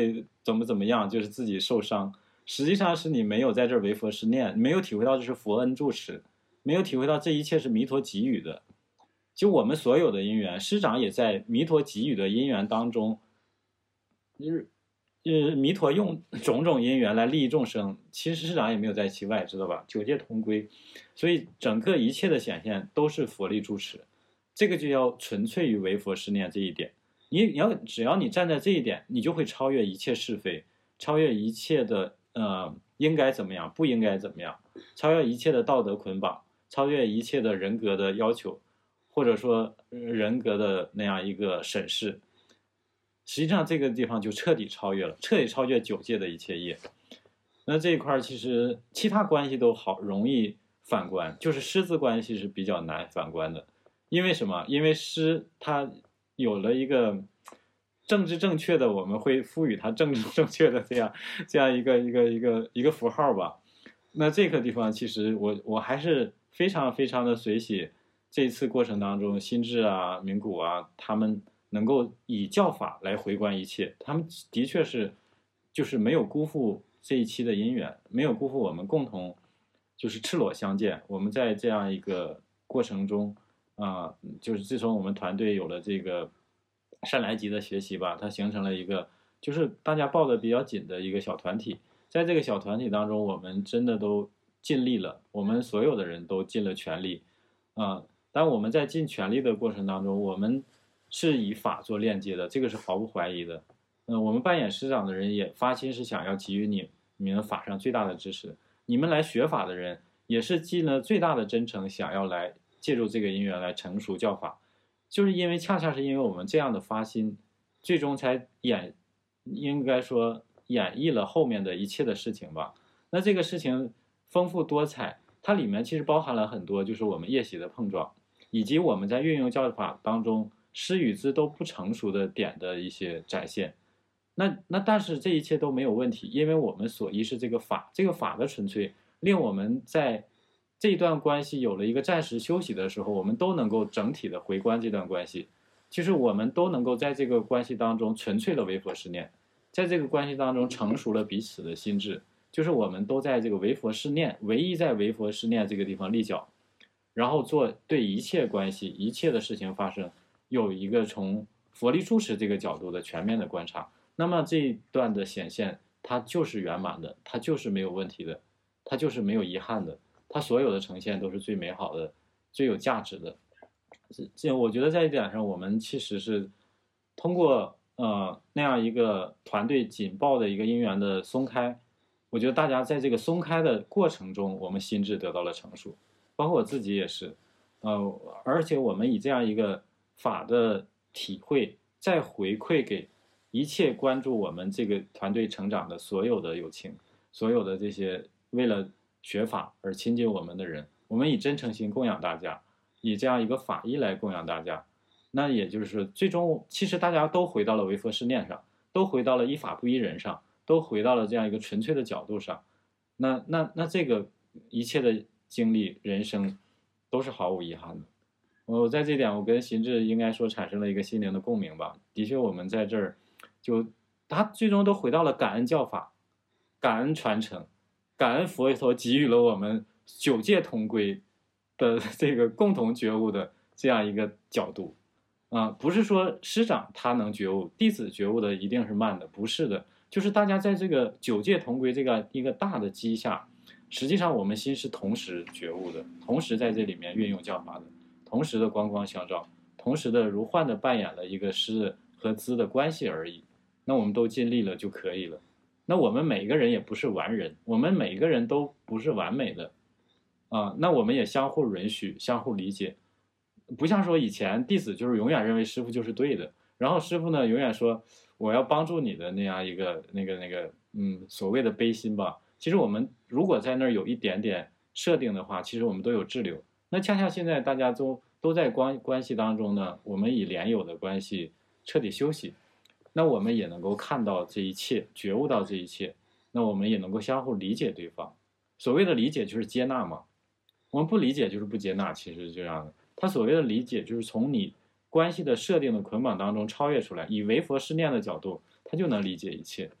怎么怎么样，就是自己受伤。实际上是你没有在这儿为佛施念，没有体会到这是佛恩助持，没有体会到这一切是弥陀给予的。就我们所有的因缘，师长也在弥陀给予的因缘当中，就是呃，弥陀用种种因缘来利益众生，其实师长也没有在其外，知道吧？九界同归，所以整个一切的显现都是佛力助持，这个就要纯粹于为佛施念这一点。你你要只要你站在这一点，你就会超越一切是非，超越一切的呃应该怎么样，不应该怎么样，超越一切的道德捆绑，超越一切的人格的要求，或者说人格的那样一个审视。实际上这个地方就彻底超越了，彻底超越九界的一切业。那这一块其实其他关系都好容易反观，就是师资关系是比较难反观的。因为什么？因为师它有了一个政治正确的，我们会赋予它政治正确的这样这样一个一个一个一个符号吧。那这个地方其实我我还是非常非常的随喜，这一次过程当中，心智啊、名古啊，他们能够以教法来回观一切，他们的确是就是没有辜负这一期的因缘，没有辜负我们共同就是赤裸相见。我们在这样一个过程中啊、呃，就是自从我们团队有了这个善来集的学习吧，它形成了一个就是大家抱得比较紧的一个小团体。在这个小团体当中，我们真的都尽力了，我们所有的人都尽了全力啊、呃。当我们在尽全力的过程当中，我们是以法做链接的，这个是毫不怀疑的。嗯、呃，我们扮演师长的人也发心是想要给予你你们法上最大的支持，你们来学法的人也是尽了最大的真诚，想要来借助这个因缘来成熟教法。就是因为恰恰是因为我们这样的发心，最终才演应该说演绎了后面的一切的事情吧。那这个事情丰富多彩，它里面其实包含了很多就是我们业习的碰撞，以及我们在运用教法当中师与资都不成熟的点的一些展现。那那但是这一切都没有问题，因为我们所依是这个法，这个法的纯粹令我们在这一段关系有了一个暂时休息的时候，我们都能够整体的回观这段关系。其实我们都能够在这个关系当中纯粹的为佛施念，在这个关系当中成熟了彼此的心智，就是我们都在这个为佛施念，唯一在为佛施念这个地方立脚，然后做对一切关系一切的事情发生有一个从佛力助持这个角度的全面的观察。那么这一段的显现它就是圆满的，它就是没有问题的，它就是没有遗憾的，它所有的呈现都是最美好的，最有价值的。这我觉得在这一点上，我们其实是通过呃那样一个团队紧抱的一个因缘的松开，我觉得大家在这个松开的过程中，我们心智得到了成熟，包括我自己也是，呃，而且我们以这样一个法的体会，再回馈给一切关注我们这个团队成长的所有的友情，所有的这些为了学法而亲近我们的人，我们以真诚心供养大家，以这样一个法义来供养大家。那也就是最终其实大家都回到了为佛施念上，都回到了依法不依人上，都回到了这样一个纯粹的角度上。那那那这个一切的经历人生都是毫无遗憾的。我在这点我跟心智应该说产生了一个心灵的共鸣吧。的确我们在这儿就他最终都回到了感恩教法，感恩传承，感恩佛陀给予了我们九界同归的这个共同觉悟的这样一个角度啊、呃，不是说师长他能觉悟，弟子觉悟的一定是慢的，不是的，就是大家在这个九界同归这个一个大的基下，实际上我们心是同时觉悟的，同时在这里面运用教法的，同时的光光相照，同时的如幻的扮演了一个师和资的关系而已。那我们都尽力了就可以了。那我们每个人也不是完人，我们每个人都不是完美的啊。那我们也相互允许，相互理解，不像说以前弟子就是永远认为师父就是对的，然后师父呢永远说我要帮助你的那样一个那个那个嗯所谓的悲心吧。其实我们如果在那儿有一点点设定的话，其实我们都有滞留。那恰恰现在大家都都在关关系当中呢，我们以莲友的关系彻底休息。那我们也能够看到这一切，觉悟到这一切，那我们也能够相互理解对方。所谓的理解就是接纳嘛，我们不理解就是不接纳，其实是这样的。他所谓的理解就是从你关系的设定的捆绑当中超越出来，以为佛施念的角度，他就能理解一切。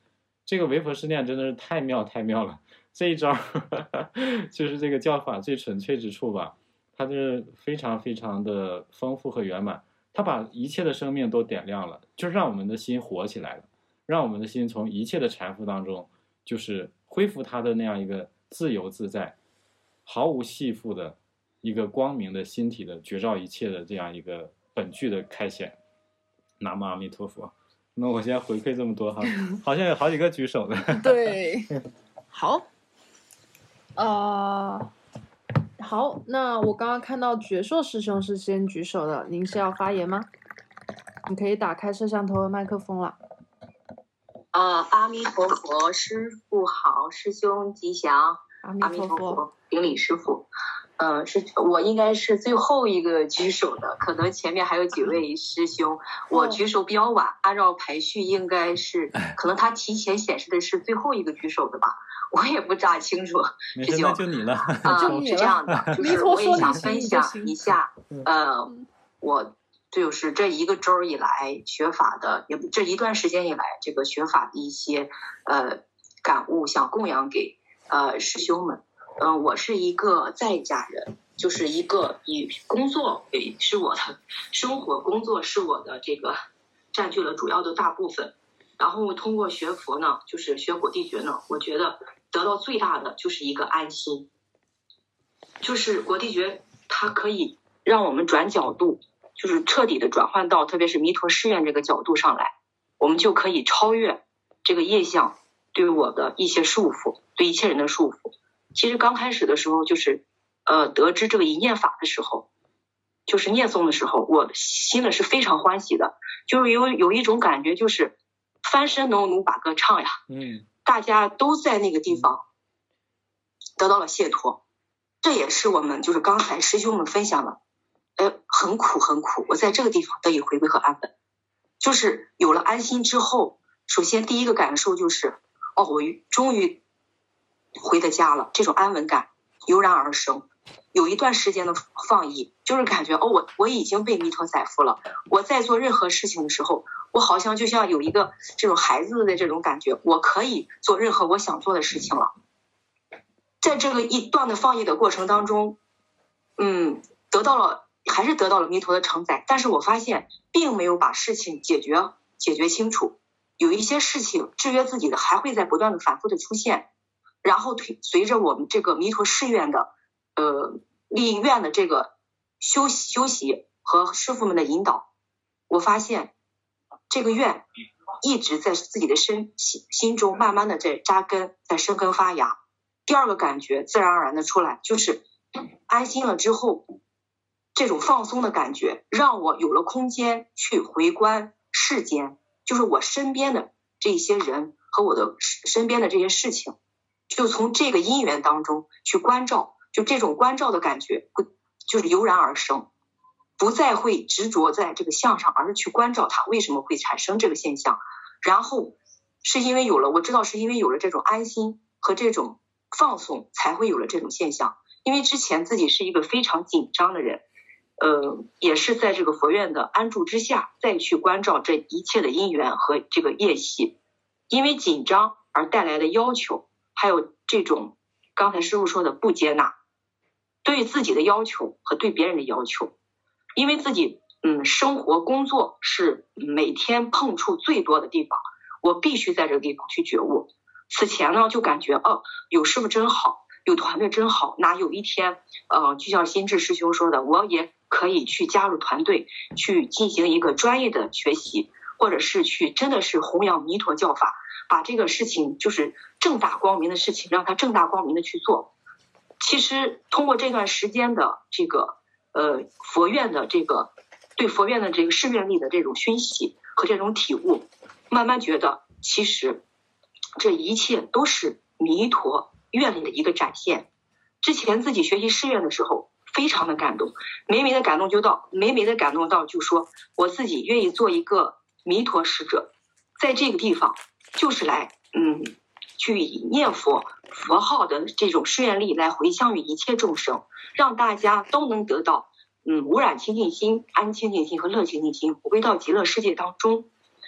这个唯佛是念真的是太妙太妙了，这一招就是这个教法最纯粹之处吧，它就是非常非常的丰富和圆满，它把一切的生命都点亮了，就是让我们的心活起来了，让我们的心从一切的缠缚当中就是恢复它的那样一个自由自在毫无系缚的一个光明的心体的觉照一切的这样一个本具的开显。南无阿弥陀佛。那我先回馈这么多哈，好像有好几个举手的。 对，好，呃，好，那我刚刚看到觉硕师兄是先举手的，您是要发言吗？你可以打开摄像头和麦克风了。 呃，阿弥陀佛，师父好，师兄吉祥。 阿弥阿弥陀佛， 陀佛，顶礼师父。呃，是我应该是最后一个举手的，可能前面还有几位师兄，我举手比较晚，按照排序应该是，可能他提前显示的是最后一个举手的吧，我也不大清楚。 没事，那就你了。 啊、呃，是这样的，就是我也想分享一下，呃，我就是这一个周以来学法的，也这一段时间以来这个学法的一些呃感悟，想供养给呃师兄们。嗯、呃，我是一个在家人，就是一个以工作为是我的生活，工作是我的这个占据了主要的大部分。然后通过学佛呢，就是学果地觉呢，我觉得得到最大的就是一个安心，就是果地觉它可以让我们转角度，就是彻底的转换到特别是弥陀誓愿这个角度上来，我们就可以超越这个业相对我的一些束缚，对一切人的束缚。其实刚开始的时候，就是呃得知这个一念法的时候，就是念诵的时候，我心里是非常欢喜的，就是有有一种感觉，就是翻身农奴把歌唱呀， 嗯， 大家都在那个地方得到了解脱。这也是我们就是刚才师兄们分享了，呃，很苦很苦，我在这个地方得以回归和安稳，就是有了安心之后，首先第一个感受就是，哦，我终于回的家了，这种安稳感油然而生。有一段时间的放逸，就是感觉哦，我我已经被弥陀载负了。我在做任何事情的时候，我好像就像有一个这种孩子的这种感觉，我可以做任何我想做的事情了。在这个一段的放逸的过程当中，嗯，得到了还是得到了弥陀的承载，但是我发现并没有把事情解决解决清楚，有一些事情制约自己的还会在不断的反复的出现。然后随着我们这个弥陀誓愿的呃立愿的这个修习修习和师父们的引导，我发现这个愿一直在自己的身心中慢慢的在扎根，在生根发芽。第二个感觉自然而然的出来，就是安心了之后，这种放松的感觉让我有了空间去回观世间，就是我身边的这些人和我的身边的这些事情，就从这个因缘当中去关照，就这种关照的感觉会就是油然而生，不再会执着在这个相上，而是去关照它为什么会产生这个现象。然后是因为有了，我知道是因为有了这种安心和这种放松，才会有了这种现象。因为之前自己是一个非常紧张的人，呃，也是在这个佛院的安住之下，再去关照这一切的因缘和这个业习，因为紧张而带来的要求，还有这种刚才师父说的不接纳，对自己的要求和对别人的要求，因为自己嗯生活工作是每天碰触最多的地方，我必须在这个地方去觉悟。此前呢就感觉哦，有师父真好，有团队真好，哪有一天呃就像心智师兄说的，我也可以去加入团队，去进行一个专业的学习，或者是去真的是弘扬弥陀教法，把这个事情就是正大光明的事情让它正大光明的去做。其实通过这段时间的这个呃佛院的这个对佛院的这个誓愿力的这种熏习和这种体悟，慢慢觉得其实这一切都是弥陀愿力的一个展现。之前自己学习誓愿的时候非常的感动，每每的感动就到每每的感动到就说我自己愿意做一个弥陀使者，在这个地方就是来嗯去以念佛佛号的这种誓愿力来回向于一切众生，让大家都能得到嗯无染清净心、安清净心和乐清净心，回到极乐世界当中。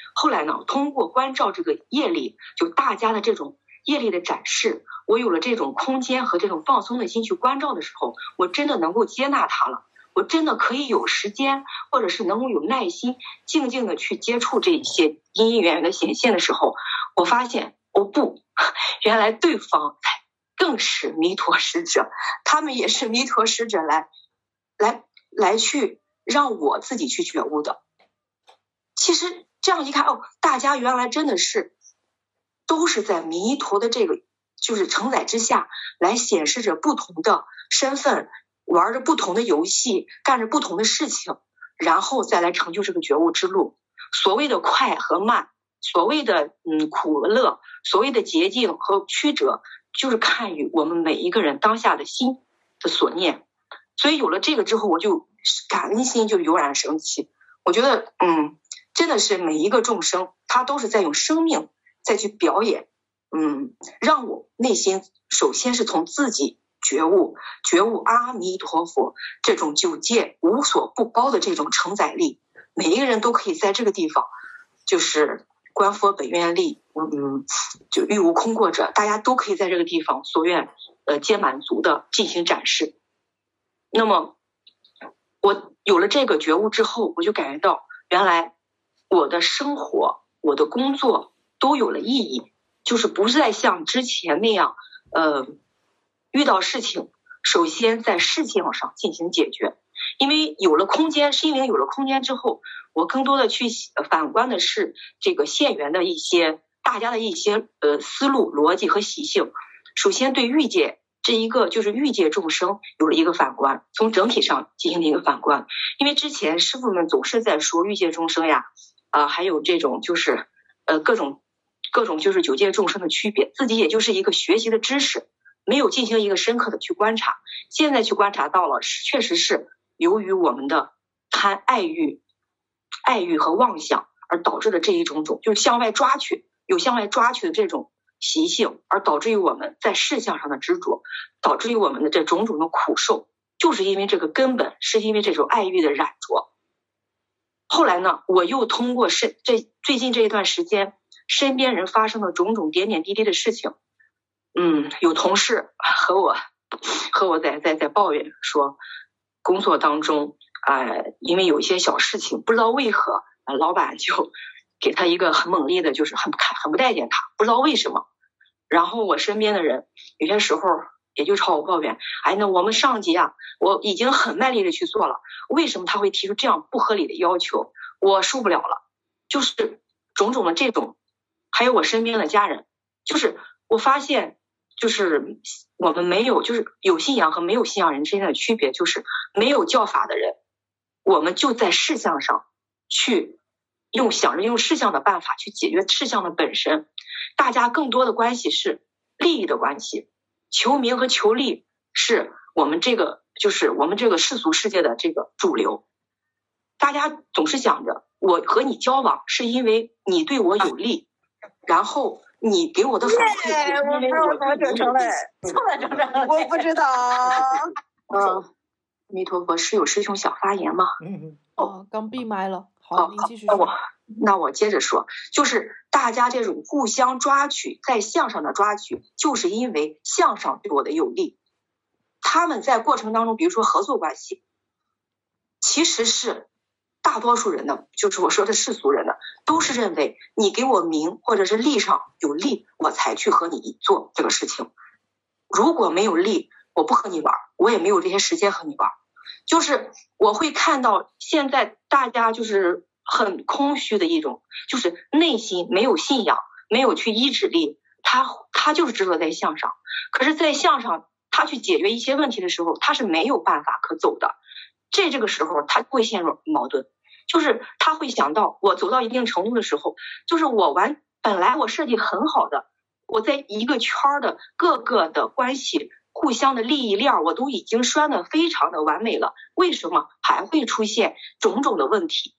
后来呢，通过关照这个业力，就大家的这种业力的展示，我有了这种空间和这种放松的心去关照的时候，我真的能够接纳它了。我真的可以有时间，或者是能够有耐心，静静的去接触这些因因缘缘的显现的时候，我发现哦不，原来对方更是弥陀使者，他们也是弥陀使者来来来去让我自己去觉悟的。其实这样一看，哦，大家原来真的是都是在弥陀的这个就是承载之下来显示着不同的身份，玩着不同的游戏，干着不同的事情，然后再来成就这个觉悟之路。所谓的快和慢，所谓的嗯苦乐，所谓的捷径和曲折，就是看于我们每一个人当下的心的所念。所以有了这个之后，我就感恩心就油然升起。我觉得嗯真的是每一个众生他都是在用生命再去表演，嗯让我内心首先是从自己觉悟觉悟阿弥陀佛这种九界无所不包的这种承载力，每一个人都可以在这个地方就是观佛本愿力，嗯就欲无空过者，大家都可以在这个地方所愿呃皆满足的进行展示。那么我有了这个觉悟之后，我就感觉到原来我的生活我的工作都有了意义，就是不是再像之前那样呃遇到事情首先在事情上进行解决。因为有了空间，心灵有了空间之后，我更多的去反观的是这个现缘的一些大家的一些呃思路逻辑和习性。首先对欲界这一个就是欲界众生有了一个反观，从整体上进行了一个反观。因为之前师父们总是在说欲界众生呀啊、呃、还有这种就是呃各种各种就是九界众生的区别，自己也就是一个学习的知识，没有进行一个深刻的去观察。现在去观察到了，确实是由于我们的贪爱欲爱欲和妄想而导致的这一种种就是向外抓取有向外抓取的这种习性，而导致于我们在事项上的执着，导致于我们的这种种的苦受，就是因为这个根本是因为这种爱欲的染着。后来呢，我又通过身这最近这一段时间身边人发生的种种点点滴滴的事情，嗯，有同事和我和我在在在抱怨说，工作当中呃因为有一些小事情不知道为何呃老板就给他一个很猛烈的就是很很不待见他，不知道为什么。然后我身边的人有些时候也就朝我抱怨，哎，那我们上级啊，我已经很卖力的去做了，为什么他会提出这样不合理的要求，我受不了了。就是种种的这种，还有我身边的家人，就是我发现就是我们没有就是有信仰和没有信仰人之间的区别，就是没有教法的人，我们就在事项上去用想着用事项的办法去解决事项的本身。大家更多的关系是利益的关系，求名和求利是我们这个就是我们这个世俗世界的这个主流。大家总是想着我和你交往是因为你对我有利，然后你给我的反馈是因为我对你有利。 怎么整成？我不知道。 嗯，弥陀佛，是有师兄想发言吗？ 嗯哦，刚闭麦了。好，您继续说。那我那我接着说，就是大家这种互相抓取，在相上的抓取，就是因为相上对我的有利。他们在过程当中，比如说合作关系，其实是大多数人的，就是我说的世俗人的，都是认为你给我名或者是利上有利，我才去和你做这个事情。如果没有利，我不和你玩，我也没有这些时间和你玩。就是我会看到现在大家就是很空虚的一种，就是内心没有信仰，没有去依止力，他他就是执着在相上。可是在相上他去解决一些问题的时候，他是没有办法可走的。这这个时候他会陷入矛盾，就是他会想到我走到一定程度的时候，就是我完本来我设计很好的，我在一个圈的各个的关系互相的利益链我都已经拴得非常的完美了，为什么还会出现种种的问题？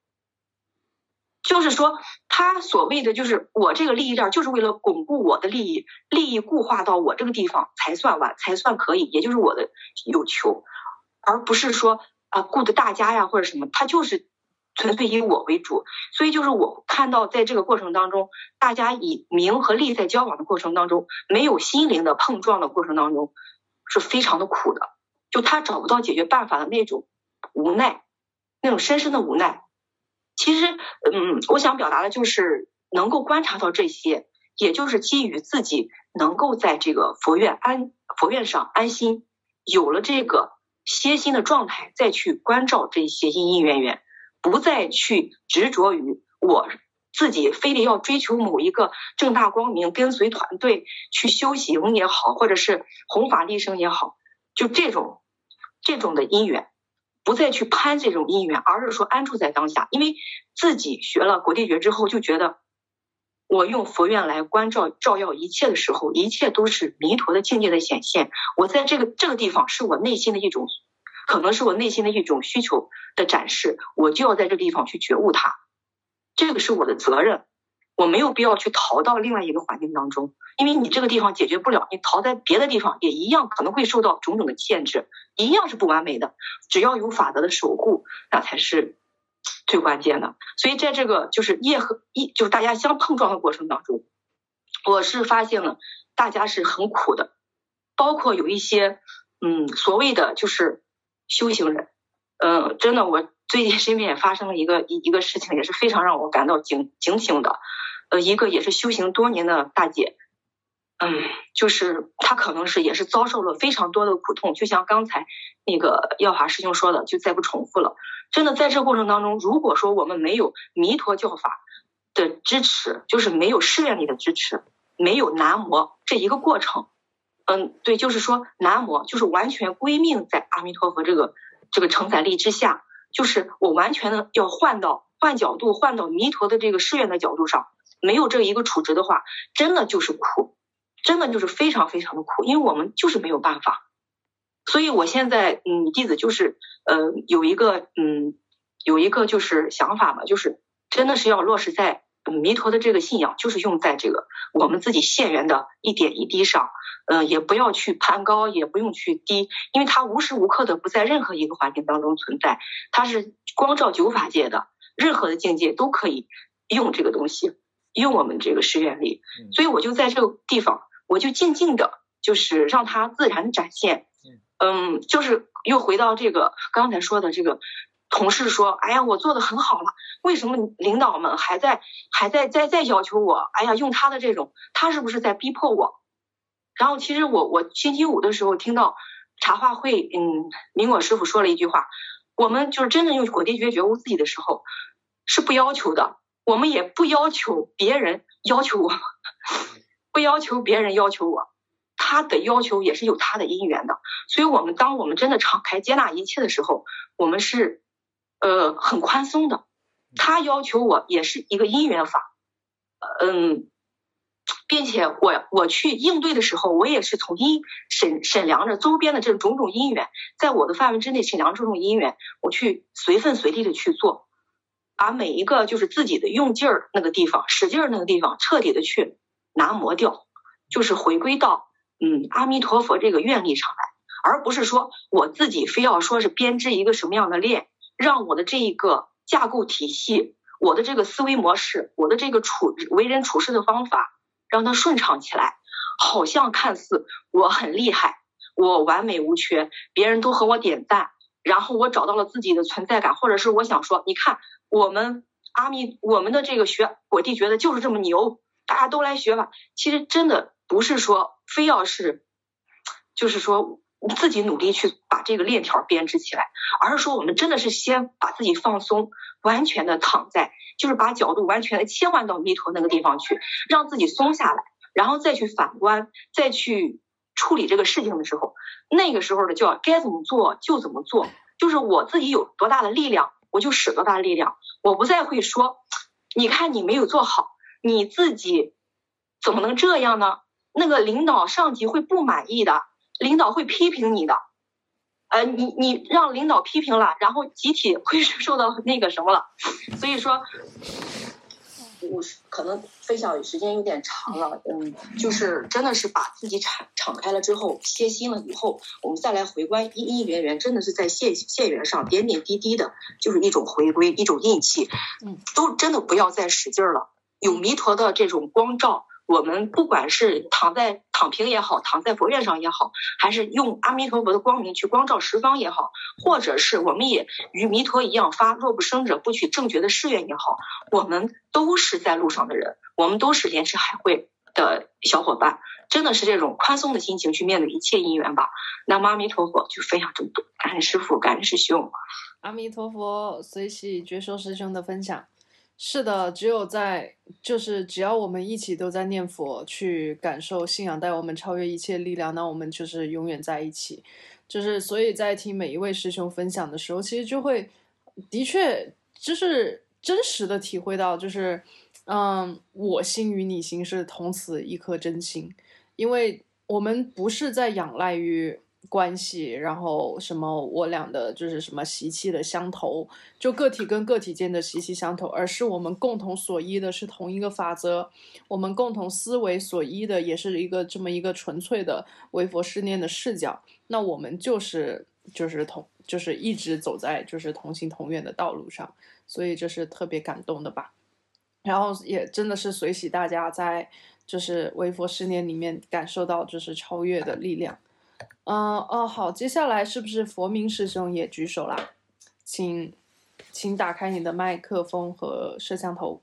就是说他所谓的就是我这个利益链就是为了巩固我的利益，利益固化到我这个地方才算完，才算可以，也就是我的有求，而不是说啊顾着大家呀或者什么，他就是纯粹以我为主。所以就是我看到在这个过程当中，大家以名和利在交往的过程当中，没有心灵的碰撞的过程当中，是非常的苦的。就他找不到解决办法的那种无奈，那种深深的无奈。其实，嗯，我想表达的就是能够观察到这些，也就是基于自己能够在这个佛院安佛院上安心，有了这个歇心的状态，再去关照这些因因缘缘，不再去执着于我自己非得要追求某一个正大光明，跟随团队去修行也好，或者是弘法利生也好，就这种这种的因缘。不再去攀这种因缘，而是说安住在当下。因为自己学了果地觉之后，就觉得我用佛院来关照照耀一切的时候，一切都是弥陀的境界的显现。我在这个这个地方是我内心的一种，可能是我内心的一种需求的展示，我就要在这个地方去觉悟它，这个是我的责任。我没有必要去逃到另外一个环境当中，因为你这个地方解决不了，你逃在别的地方也一样可能会受到种种的限制，一样是不完美的。只要有法则的守护，那才是最关键的。所以在这个就是业和一就是大家相碰撞的过程当中，我是发现了大家是很苦的，包括有一些嗯所谓的就是修行人，嗯、呃，真的我最近身边也发生了一个一一个事情，也是非常让我感到警警醒的。呃，一个也是修行多年的大姐，嗯，就是她可能是也是遭受了非常多的苦痛，就像刚才那个耀华师兄说的，就再不重复了。真的在这个过程当中，如果说我们没有弥陀教法的支持，就是没有誓愿力的支持，没有南无这一个过程，嗯，对，就是说南无就是完全归命在阿弥陀佛这个这个承载力之下，就是我完全的要换到换角度，换到弥陀的这个誓愿的角度上。没有这一个处置的话，真的就是苦，真的就是非常非常的苦，因为我们就是没有办法。所以我现在嗯，弟子就是呃有一个嗯有一个就是想法吧，就是真的是要落实在、嗯、弥陀的这个信仰，就是用在这个我们自己现缘的一点一滴上，呃也不要去攀高，也不用去低，因为它无时无刻的不在任何一个环境当中存在，它是光照九法界的，任何的境界都可以用这个东西。用我们这个誓愿力，所以我就在这个地方，我就静静的，就是让它自然展现。嗯，就是又回到这个刚才说的这个同事说，哎呀，我做的很好了，为什么领导们还在还在在在要求我？哎呀，用他的这种，他是不是在逼迫我？然后其实我我星期五的时候听到茶话会，嗯，明果师傅说了一句话，我们就是真正用果地觉觉悟自己的时候，是不要求的。我们也不要求别人要求我，不要求别人要求我，他的要求也是有他的因缘的。所以我们当我们真的敞开接纳一切的时候，我们是呃很宽松的。他要求我也是一个因缘法，嗯，并且我我去应对的时候，我也是从因审审量着周边的这种种因缘，在我的范围之内审量这种因缘，我去随分随地的去做。把每一个就是自己的用劲儿那个地方，使劲儿那个地方，彻底的去拿磨掉，就是回归到嗯阿弥陀佛这个愿力上来，而不是说我自己非要说是编织一个什么样的链，让我的这一个架构体系，我的这个思维模式，我的这个处为人处事的方法，让它顺畅起来，好像看似我很厉害，我完美无缺，别人都和我点赞。然后我找到了自己的存在感，或者是我想说，你看我们阿弥我们的这个学果地觉得就是这么牛，大家都来学吧。其实真的不是说非要是，就是说自己努力去把这个链条编织起来，而是说我们真的是先把自己放松，完全的躺在，就是把角度完全的切换到弥陀那个地方去，让自己松下来，然后再去反观，再去处理这个事情的时候，那个时候的叫该怎么做就怎么做，就是我自己有多大的力量我就使多大的力量，我不再会说你看你没有做好，你自己怎么能这样呢？那个领导上级会不满意的，领导会批评你的，呃，你你让领导批评了，然后集体会受到那个什么了，所以说我可能分享时间有点长了，嗯，就是真的是把自己敞敞开了之后，歇心了以后，我们再来回观因因缘缘，真的是在线线缘上点点滴滴的，就是一种回归，一种印气， 嗯， 都真的不要再使劲了。有弥陀的这种光照，我们不管是躺在躺平也好，躺在佛院上也好，还是用阿弥陀佛的光明去光照十方也好，或者是我们也与弥陀一样发若不生者不取正觉的誓愿也好，我们都是在路上的人，我们都是莲池海会的小伙伴，真的是这种宽松的心情去面对一切因缘吧。南无阿弥陀佛，就分享这么多，感恩师父，感恩师兄。 阿弥陀佛，随喜觉受师兄的分享。是的，只有在就是只要我们一起都在念佛，去感受信仰带我们超越一切力量，那我们就是永远在一起。就是所以在听每一位师兄分享的时候，其实就会的确就是真实的体会到，就是嗯，我心与你心是同此一颗真心，因为我们不是在仰赖于关系，然后什么我俩的就是什么习气的相投，就个体跟个体间的习气相投，而是我们共同所依的是同一个法则，我们共同思维所依的也是一个这么一个纯粹的唯佛是念的视角，那我们就是就是同就是一直走在就是同心同愿的道路上，所以这是特别感动的吧。然后也真的是随喜大家在就是唯佛是念里面感受到就是超越的力量。嗯哦好，接下来是不是佛明师兄也举手啦？请请打开你的麦克风和摄像头。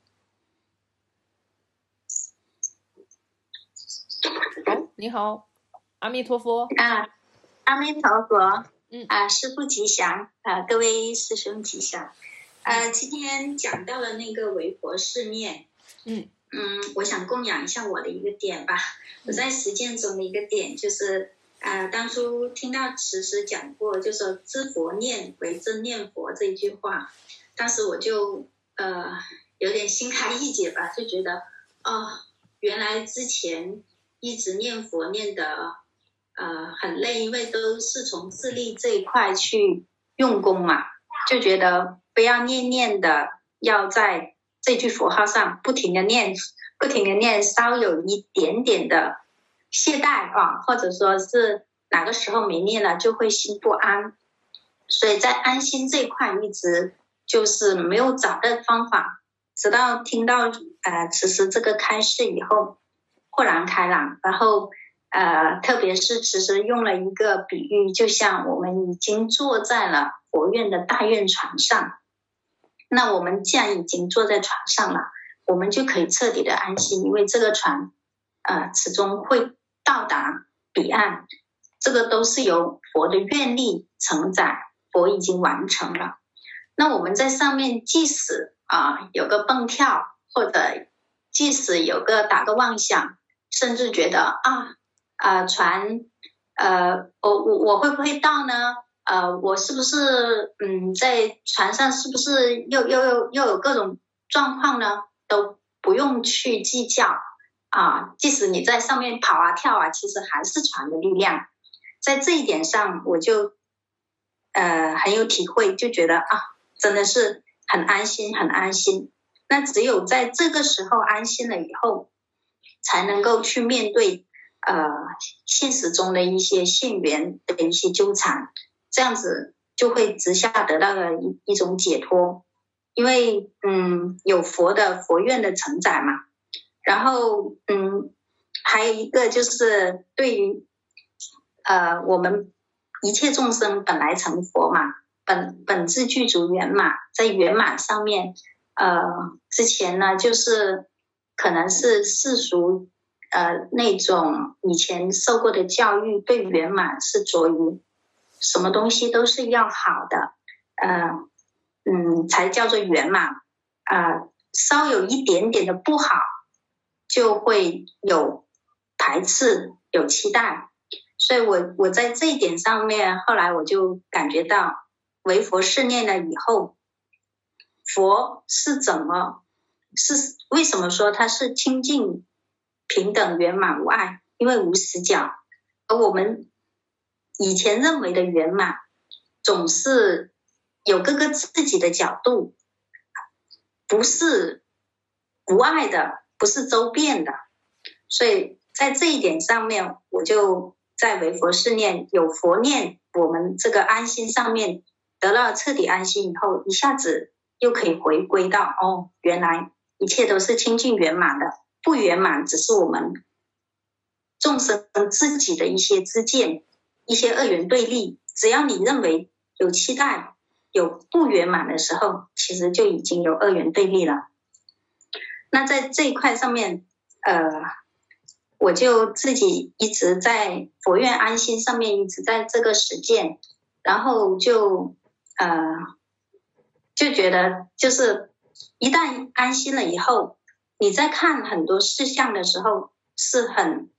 好，你好，阿弥陀佛。 啊，阿弥陀佛。 嗯啊，师父吉祥啊，各位师兄吉祥。呃，今天讲到了那个唯佛是念。 嗯嗯，我想供养一下我的一个点吧。我在实践中的一个点就是。呃，当初听到慈师讲过，就说知佛念为真念佛这一句话，当时我就呃有点心开意解吧，就觉得哦，原来之前一直念佛念的呃很累，因为都是从自力这一块去用功嘛，就觉得不要念念的，要在这句佛号上不停的念，不停的念，稍有一点点的懈怠啊，或者说是哪个时候没念了就会心不安，所以在安心这一块一直就是没有找到方法，直到听到呃此时这个开示以后豁然开朗，然后呃特别是此时用了一个比喻，就像我们已经坐在了佛院的大愿船上，那我们既然已经坐在船上了，我们就可以彻底的安心，因为这个船呃始终会到达彼岸，这个都是由佛的愿力承载，佛已经完成了。那我们在上面即使啊、呃、有个蹦跳，或者即使有个打个妄想，甚至觉得啊呃船呃我我我会不会到呢？呃我是不是嗯在船上是不是又又又又有各种状况呢？都不用去计较。啊，即使你在上面跑啊跳啊，其实还是船的力量。在这一点上，我就呃很有体会，就觉得啊，真的是很安心，很安心。那只有在这个时候安心了以后，才能够去面对呃现实中的一些现缘的一些纠缠，这样子就会直下得到了一一种解脱。因为嗯有佛的佛愿的承载嘛。然后，嗯，还有一个就是对于，呃，我们一切众生本来成佛嘛，本本自具足圆满，在圆满上面，呃，之前呢，就是可能是世俗，呃，那种以前受过的教育，对圆满是着于什么东西都是要好的，呃，嗯，才叫做圆满，啊、呃，稍有一点点的不好。就会有排斥，有期待，所以我我在这一点上面，后来我就感觉到，唯佛是念了以后，佛是怎么，是为什么说它是清净、平等、圆满无碍？因为无死角，而我们以前认为的圆满，总是有各个自己的角度，不是无碍的，不是周遍的。所以在这一点上面，我就在为佛是念有佛念，我们这个安心上面得到彻底安心以后，一下子又可以回归到哦，原来一切都是清净圆满的，不圆满只是我们众生自己的一些知见，一些二元对立。只要你认为有期待有不圆满的时候，其实就已经有二元对立了。那在这一块上面呃，我就自己一直在佛愿安心上面一直在这个实践，然后就呃就觉得就是一旦安心了以后，你在看很多事项的时候是很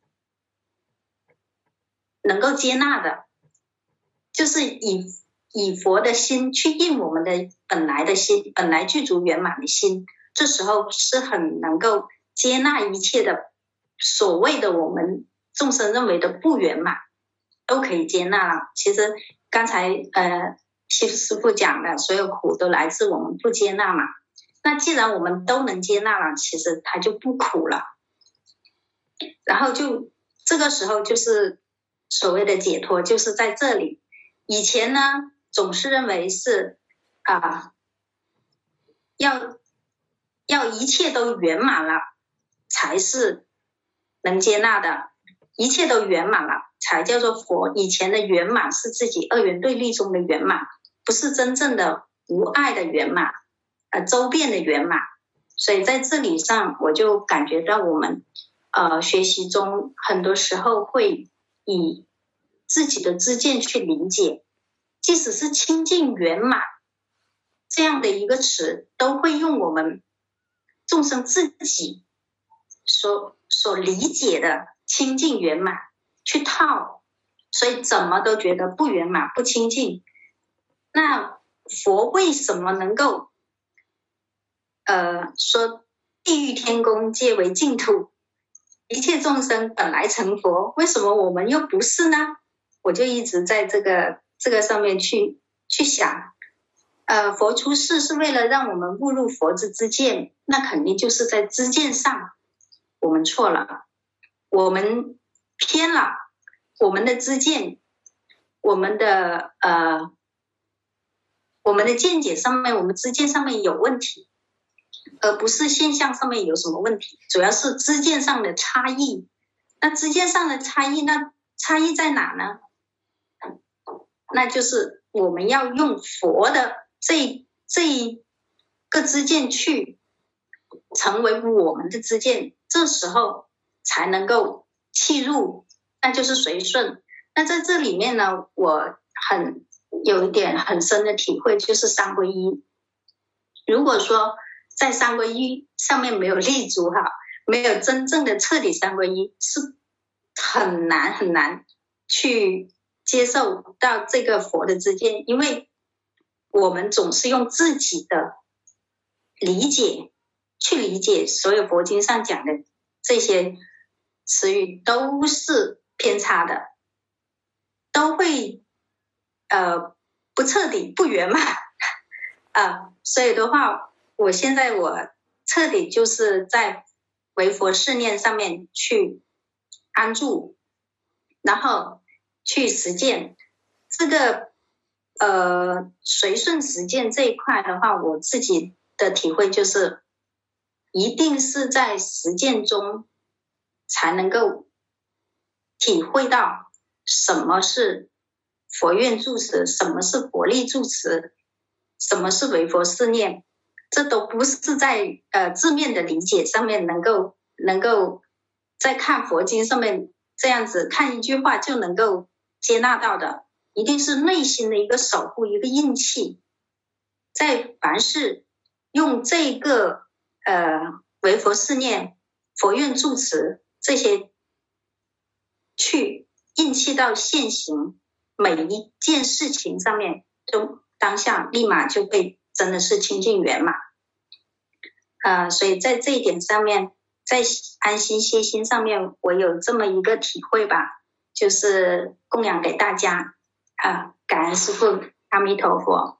能够接纳的，就是以以佛的心去应我们的本来的心，本来具足圆满的心，这时候是很能够接纳一切的所谓的我们众生认为的不圆满，都可以接纳了。其实刚才呃西师父讲的，所有苦都来自我们不接纳嘛。那既然我们都能接纳了，其实它就不苦了。然后就这个时候就是所谓的解脱，就是在这里。以前呢，总是认为是啊、呃，要要一切都圆满了才是能接纳的，一切都圆满了才叫做佛。以前的圆满是自己二元对立中的圆满，不是真正的无碍的圆满，呃，周遍的圆满。所以在这里上，我就感觉到我们呃学习中很多时候会以自己的知见去理解，即使是清净圆满这样的一个词，都会用我们众生自己所所理解的清净圆满去套，所以怎么都觉得不圆满不清净。那佛为什么能够呃说地狱天宫皆为净土，一切众生本来成佛，为什么我们又不是呢？我就一直在这个这个上面去去想，呃，佛出世是为了让我们悟入佛之知见，那肯定就是在知见上我们错了，我们偏了，我们的知见，我们的呃，我们的见解上面，我们知见上面有问题，而不是现象上面有什么问题，主要是知见上的差异。那知见上的差异，那差异在哪呢？那就是我们要用佛的这这一个知见去成为我们的知见，这时候才能够契入，那就是随顺。那在这里面呢，我很有一点很深的体会，就是三皈依。如果说在三皈依上面没有立足哈，没有真正的彻底三皈依，是很难很难去接受到这个佛的知见，因为我们总是用自己的理解去理解所有佛经上讲的这些词语，都是偏差的，都会呃不彻底不圆满啊、呃，所以的话，我现在我彻底就是在为佛是念上面去安住，然后去实践这个呃随顺实践这一块的话，我自己的体会就是一定是在实践中才能够体会到什么是佛愿住持，什么是佛力住持，什么是为佛是念，这都不是在呃字面的理解上面能够能够在看佛经上面这样子看一句话就能够接纳到的，一定是内心的一个守护，一个印气，在凡事用这个呃为佛是念、佛愿住持这些去印气到现行，每一件事情上面就当下立马就被真的是清净圆满。呃，所以在这一点上面，在安心歇心上面，我有这么一个体会吧，就是供养给大家啊、呃，感恩师父，阿弥陀佛。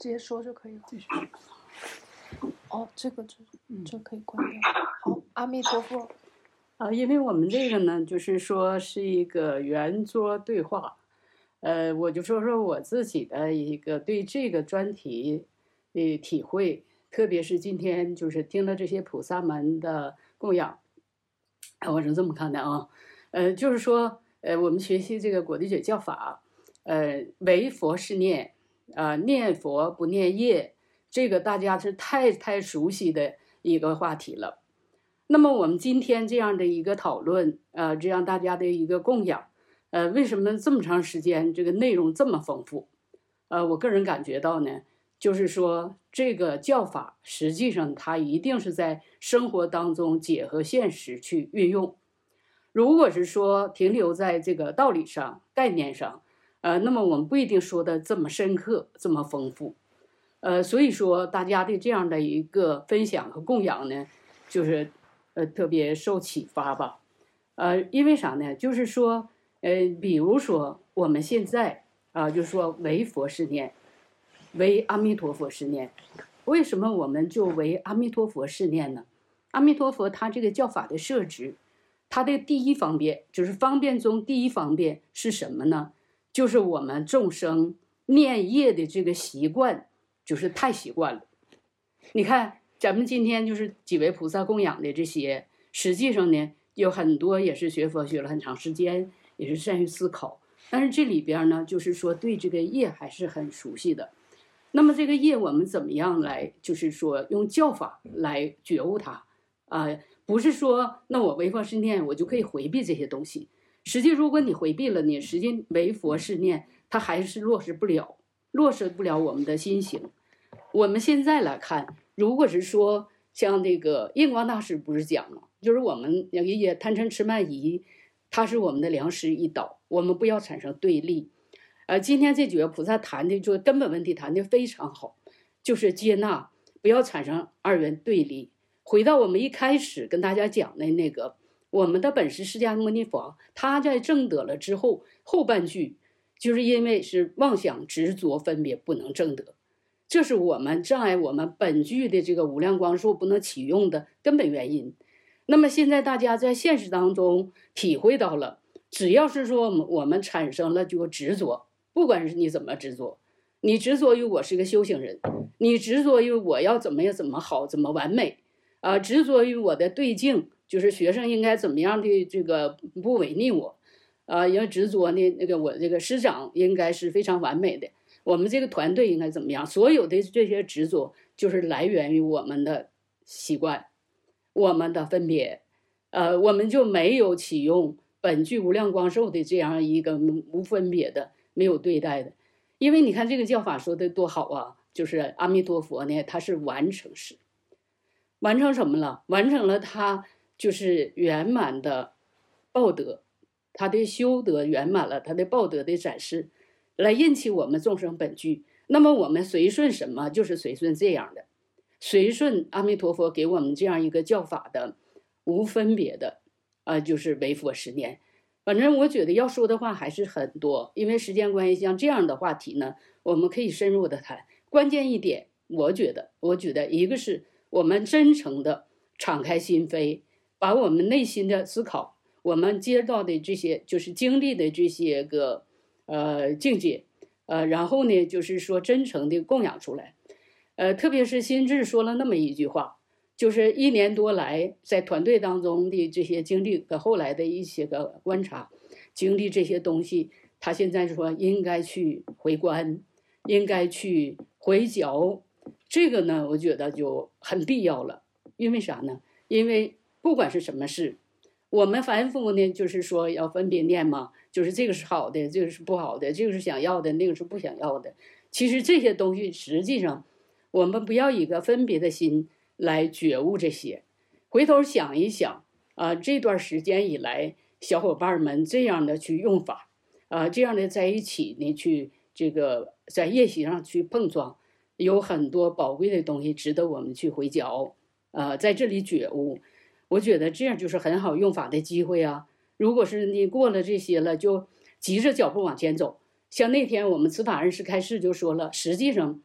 直接说就可以了。哦，这个这这可以关掉。好，阿弥陀佛。 啊，因为我们这个呢，就是说是一个圆桌对话，呃，我就说说我自己的一个对这个专题的体会，特别是今天就是听了这些菩萨们的供养，我是这么看的啊，呃，就是说，呃，我们学习这个果地觉教法，呃，唯佛是念，啊、呃，念佛不念业，这个大家是太太熟悉的一个话题了。那么我们今天这样的一个讨论，呃，这样大家的一个供养，呃，为什么这么长时间这个内容这么丰富？呃，我个人感觉到呢，就是说这个教法实际上它一定是在生活当中结合现实去运用。如果是说停留在这个道理上、概念上，呃，那么我们不一定说的这么深刻、这么丰富。呃，所以说大家的这样的一个分享和供养呢，就是呃特别受启发吧。呃，因为啥呢？就是说，呃，比如说我们现在啊、呃，就是说唯佛是念，唯阿弥陀佛是念。为什么我们就唯阿弥陀佛是念呢？阿弥陀佛他这个教法的设置，它的第一方便就是方便中第一方便是什么呢？就是我们众生念业的这个习惯，就是太习惯了。你看咱们今天就是几位菩萨供养的这些，实际上呢有很多也是学佛学了很长时间，也是善于思考，但是这里边呢就是说对这个业还是很熟悉的。那么这个业我们怎么样来就是说用教法来觉悟它啊、呃？不是说那我唯佛是念我就可以回避这些东西，实际如果你回避了，你实际唯佛是念它还是落实不了，落实不了我们的心行。我们现在来看，如果是说像这个印光大师不是讲了，就是我们也贪嗔痴慢疑，它是我们的良师益导，我们不要产生对立。呃，今天这几位菩萨谈的就根本问题谈的非常好，就是接纳，不要产生二元对立。回到我们一开始跟大家讲的那个，我们的本师释迦牟尼佛，他在证得了之后，后半句就是因为是妄想执着分别不能证得，这是我们障碍我们本具的这个无量光寿不能启用的根本原因。那么现在大家在现实当中体会到了，只要是说我们产生了这个执着，不管是你怎么执着，你执着于我是个修行人，你执着于我要怎么样怎么好怎么完美啊、呃，执着于我的对境，就是学生应该怎么样的这个不违逆我啊、呃，要执着呢那个我这个师长应该是非常完美的，我们这个团队应该怎么样，所有的这些执着就是来源于我们的习惯，我们的分别，呃，我们就没有启用本具无量光寿的这样一个无分别的没有对待的。因为你看这个教法说的多好啊，就是阿弥陀佛呢他是完成式，完成什么了？完成了他就是圆满的报德，他的修德圆满了，他的报德的展示，来引起我们众生本具。那么我们随顺什么？就是随顺这样的，随顺阿弥陀佛给我们这样一个教法的无分别的啊、呃，就是唯佛是念。反正我觉得要说的话还是很多，因为时间关系，像这样的话题呢，我们可以深入的谈。关键一点，我觉得，我觉得一个是我们真诚的敞开心扉，把我们内心的思考，我们接到的这些就是经历的这些个呃境界，呃，然后呢，就是说真诚的供养出来。呃，特别是心智说了那么一句话，就是一年多来在团队当中的这些经历和后来的一些个观察，经历这些东西，他现在说应该去回观，应该去回嚼，这个呢，我觉得就很必要了。因为啥呢？因为不管是什么事，我们凡夫呢，就是说要分别念嘛，就是这个是好的，这个是不好的，这个是想要的，那个是不想要的。其实这些东西实际上，我们不要以一个分别的心来觉悟这些，回头想一想啊、呃，这段时间以来，小伙伴们这样的去用法啊、呃，这样的在一起呢，去这个在业习上去碰撞，有很多宝贵的东西值得我们去回嚼啊、呃，在这里觉悟。我觉得这样就是很好用法的机会啊。如果是你过了这些了，就急着脚步往前走。像那天我们慈法人师开示就说了，实际上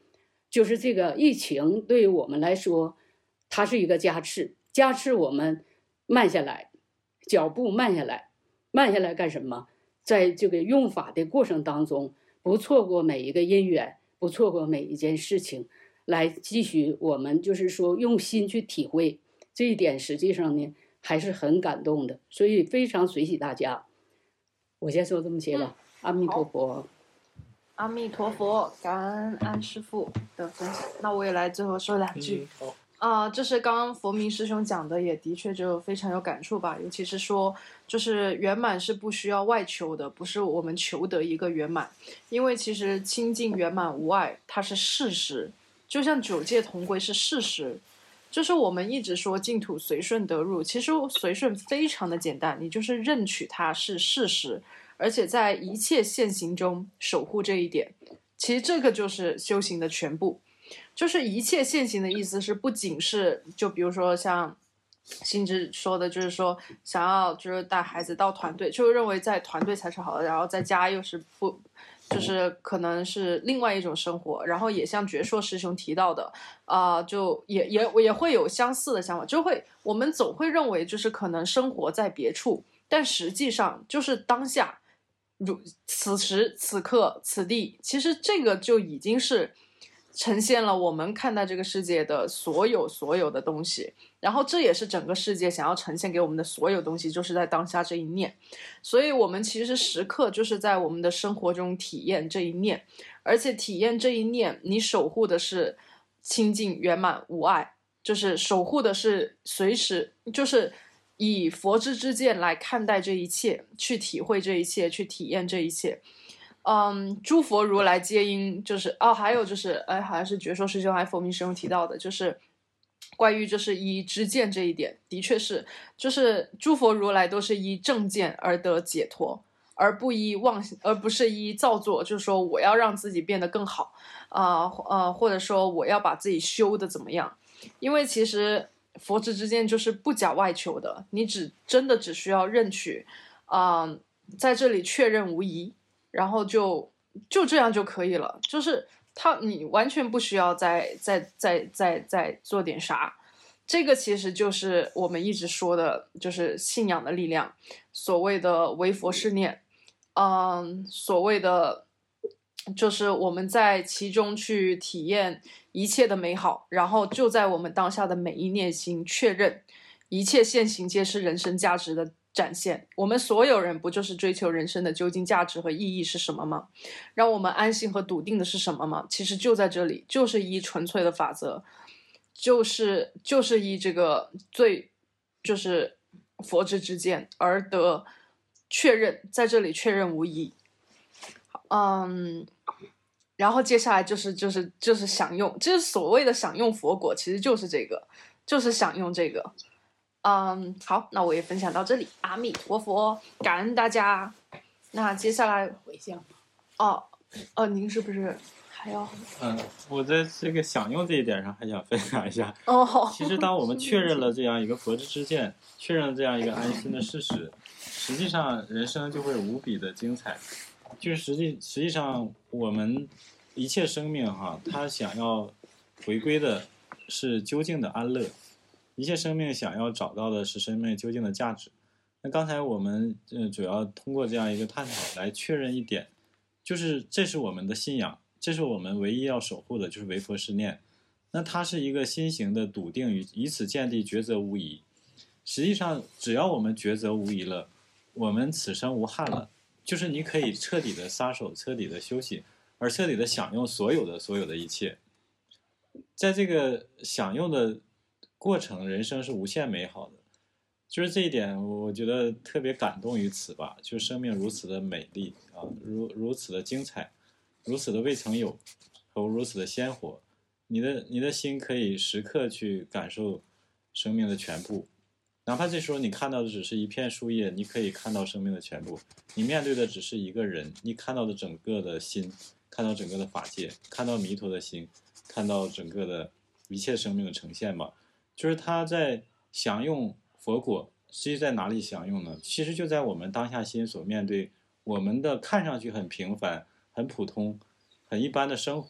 就是这个疫情对于我们来说，它是一个加持，加持我们慢下来，脚步慢下来，慢下来干什么？在这个用法的过程当中，不错过每一个因缘，不错过每一件事情，来继续我们就是说用心去体会这一点，实际上呢还是很感动的，所以非常随喜大家。我先说这么些吧，嗯、阿弥陀佛。 阿弥陀佛，感恩安师父的分享。那我也来最后说两句。 嗯啊、呃，就是刚刚佛明师兄讲的，也的确就非常有感触吧。尤其是说，就是圆满是不需要外求的，不是我们求得一个圆满。因为其实清净圆满无碍，它是事实。就像九界同归是事实，就是我们一直说净土随顺得入，其实随顺非常的简单，你就是认取它是事实。而且在一切现行中守护这一点，其实这个就是修行的全部。就是一切现行的意思是，不仅是就比如说像心之说的，就是说想要就是带孩子到团队，就认为在团队才是好的，然后在家又是不，就是可能是另外一种生活。然后也像觉硕师兄提到的，啊、呃，就也也也会有相似的想法，就会我们总会认为就是可能生活在别处，但实际上就是当下。如此时此刻此地，其实这个就已经是呈现了我们看待这个世界的所有所有的东西，然后这也是整个世界想要呈现给我们的所有东西，就是在当下这一念。所以我们其实时刻就是在我们的生活中体验这一念，而且体验这一念，你守护的是清净圆满无碍，就是守护的是随时就是以佛之之见来看待这一切，去体会这一切，去体验这一切。嗯，诸佛如来皆因就是哦，还有就是哎，好像是觉硕师兄还是佛明师兄提到的，就是关于就是依知见这一点，的确是，就是诸佛如来都是依正见而得解脱，而不依妄，而不是依造作，就是说我要让自己变得更好啊呃, 呃，或者说我要把自己修的怎么样，因为其实。佛之之见就是不假外求的，你只真的只需要认取，啊、呃，在这里确认无疑，然后就就这样就可以了。就是他，你完全不需要再再再再再做点啥。这个其实就是我们一直说的，就是信仰的力量，所谓的唯佛是念，嗯，所谓的。就是我们在其中去体验一切的美好，然后就在我们当下的每一念心确认，一切现行皆是人生价值的展现。我们所有人不就是追求人生的究竟价值和意义是什么吗？让我们安心和笃定的是什么吗？其实就在这里，就是依纯粹的法则，就是就是依这个最就是佛之之见而得确认，在这里确认无疑。嗯，然后接下来就是就是就是享用，就是所谓的享用佛果，其实就是这个，就是享用这个。嗯，好，那我也分享到这里，阿弥陀佛，感恩大家。那接下来回向。 哦，哦，您是不是还要？ 嗯，我在这个享用这一点上还想分享一下。 哦，好。 其实当我们确认了这样一个佛之之见，确认了这样一个安心的事实，实际上人生就会无比的精彩。就是实际实际上我们一切生命哈，它想要回归的是究竟的安乐，一切生命想要找到的是生命究竟的价值。那刚才我们呃主要通过这样一个探讨来确认一点，就是这是我们的信仰，这是我们唯一要守护的，就是唯佛是念。那它是一个心行的笃定，与以此建立抉择无疑。实际上只要我们抉择无疑了，我们此生无憾了，就是你可以彻底的撒手，彻底的休息，而彻底的享用所有的所有的一切。在这个享用的过程，人生是无限美好的。就是这一点，我觉得特别感动于此吧。就是生命如此的美丽啊，如如此的精彩，如此的未曾有，和如此的鲜活。你的你的心可以时刻去感受生命的全部。哪怕这时候你看到的只是一片树叶，你可以看到生命的全部。你面对的只是一个人，你看到的整个的心，看到整个的法界，看到弥陀的心，看到整个的一切生命的呈现吧。就是他在享用佛果，实际在哪里享用呢？其实就在我们当下心所面对我们的看上去很平凡、很普通、很一般的生活，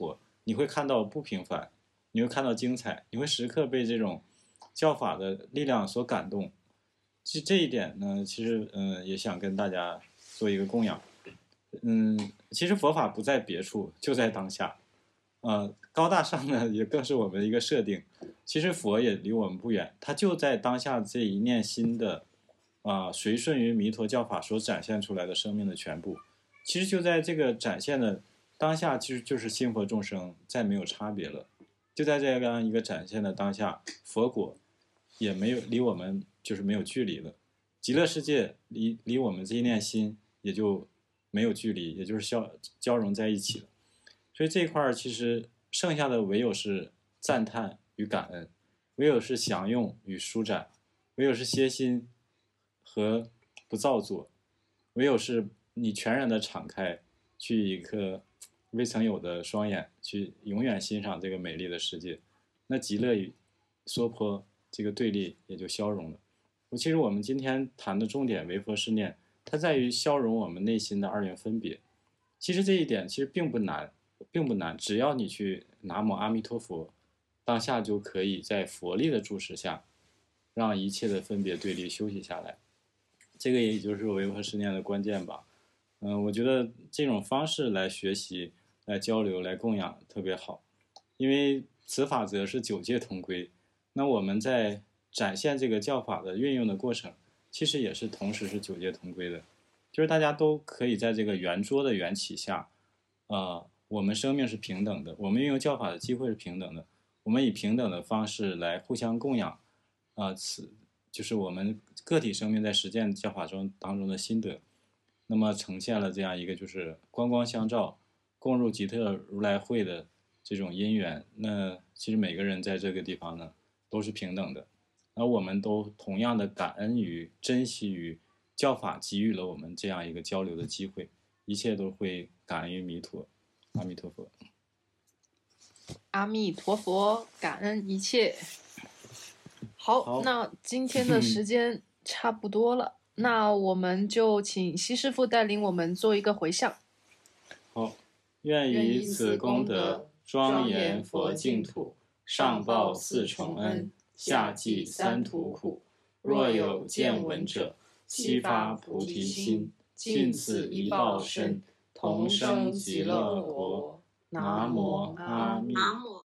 你会看到不平凡，你会看到精彩，你会时刻被这种教法的力量所感动。其实这一点呢，其实嗯、呃、也想跟大家做一个供养。嗯，其实佛法不在别处，就在当下。呃，高大上呢也更是我们的一个设定。其实佛也离我们不远，它就在当下这一念心的啊、呃，随顺于弥陀教法所展现出来的生命的全部。其实就在这个展现的当下，其实就是心佛众生再没有差别了。就在这样一个展现的当下，佛果也没有离我们就是没有距离了，极乐世界离离我们这一念心也就没有距离，也就是交交融在一起了。所以这一块其实剩下的唯有是赞叹与感恩，唯有是享用与舒展，唯有是歇心和不造作，唯有是你全然的敞开，去一颗未曾有的双眼，去永远欣赏这个美丽的世界。那极乐与娑婆这个对立也就消融了。其实我们今天谈的重点唯佛是念，它在于消融我们内心的二元分别。其实这一点其实并不难，并不难，只要你去南无阿弥陀佛，当下就可以在佛力的注视下，让一切的分别对立休息下来。这个也就是唯佛是念的关键吧。嗯、呃，我觉得这种方式来学习、来交流、来供养特别好，因为此法则是九界同归。那我们在展现这个教法的运用的过程，其实也是同时是九界同归的，就是大家都可以在这个圆桌的缘起下，呃，我们生命是平等的，我们运用教法的机会是平等的，我们以平等的方式来互相供养，啊、呃，此就是我们个体生命在实践教法中当中的心得，那么呈现了这样一个就是光光相照，共入极特如来会的这种因缘。那其实每个人在这个地方呢都是平等的，而我们都同样的感恩于、珍惜于教法给予了我们这样一个交流的机会，一切都会感恩于弥陀。阿弥陀佛。 阿弥陀佛，感恩一切。好， 好那今天的时间差不多了，那我们就请西师父带领我们做一个回向。 好，愿以此功德庄严佛净土，上报四重恩，下济三途苦。若有见闻者，悉发菩提心，尽此一报身，同生极乐国。南无阿弥。 南无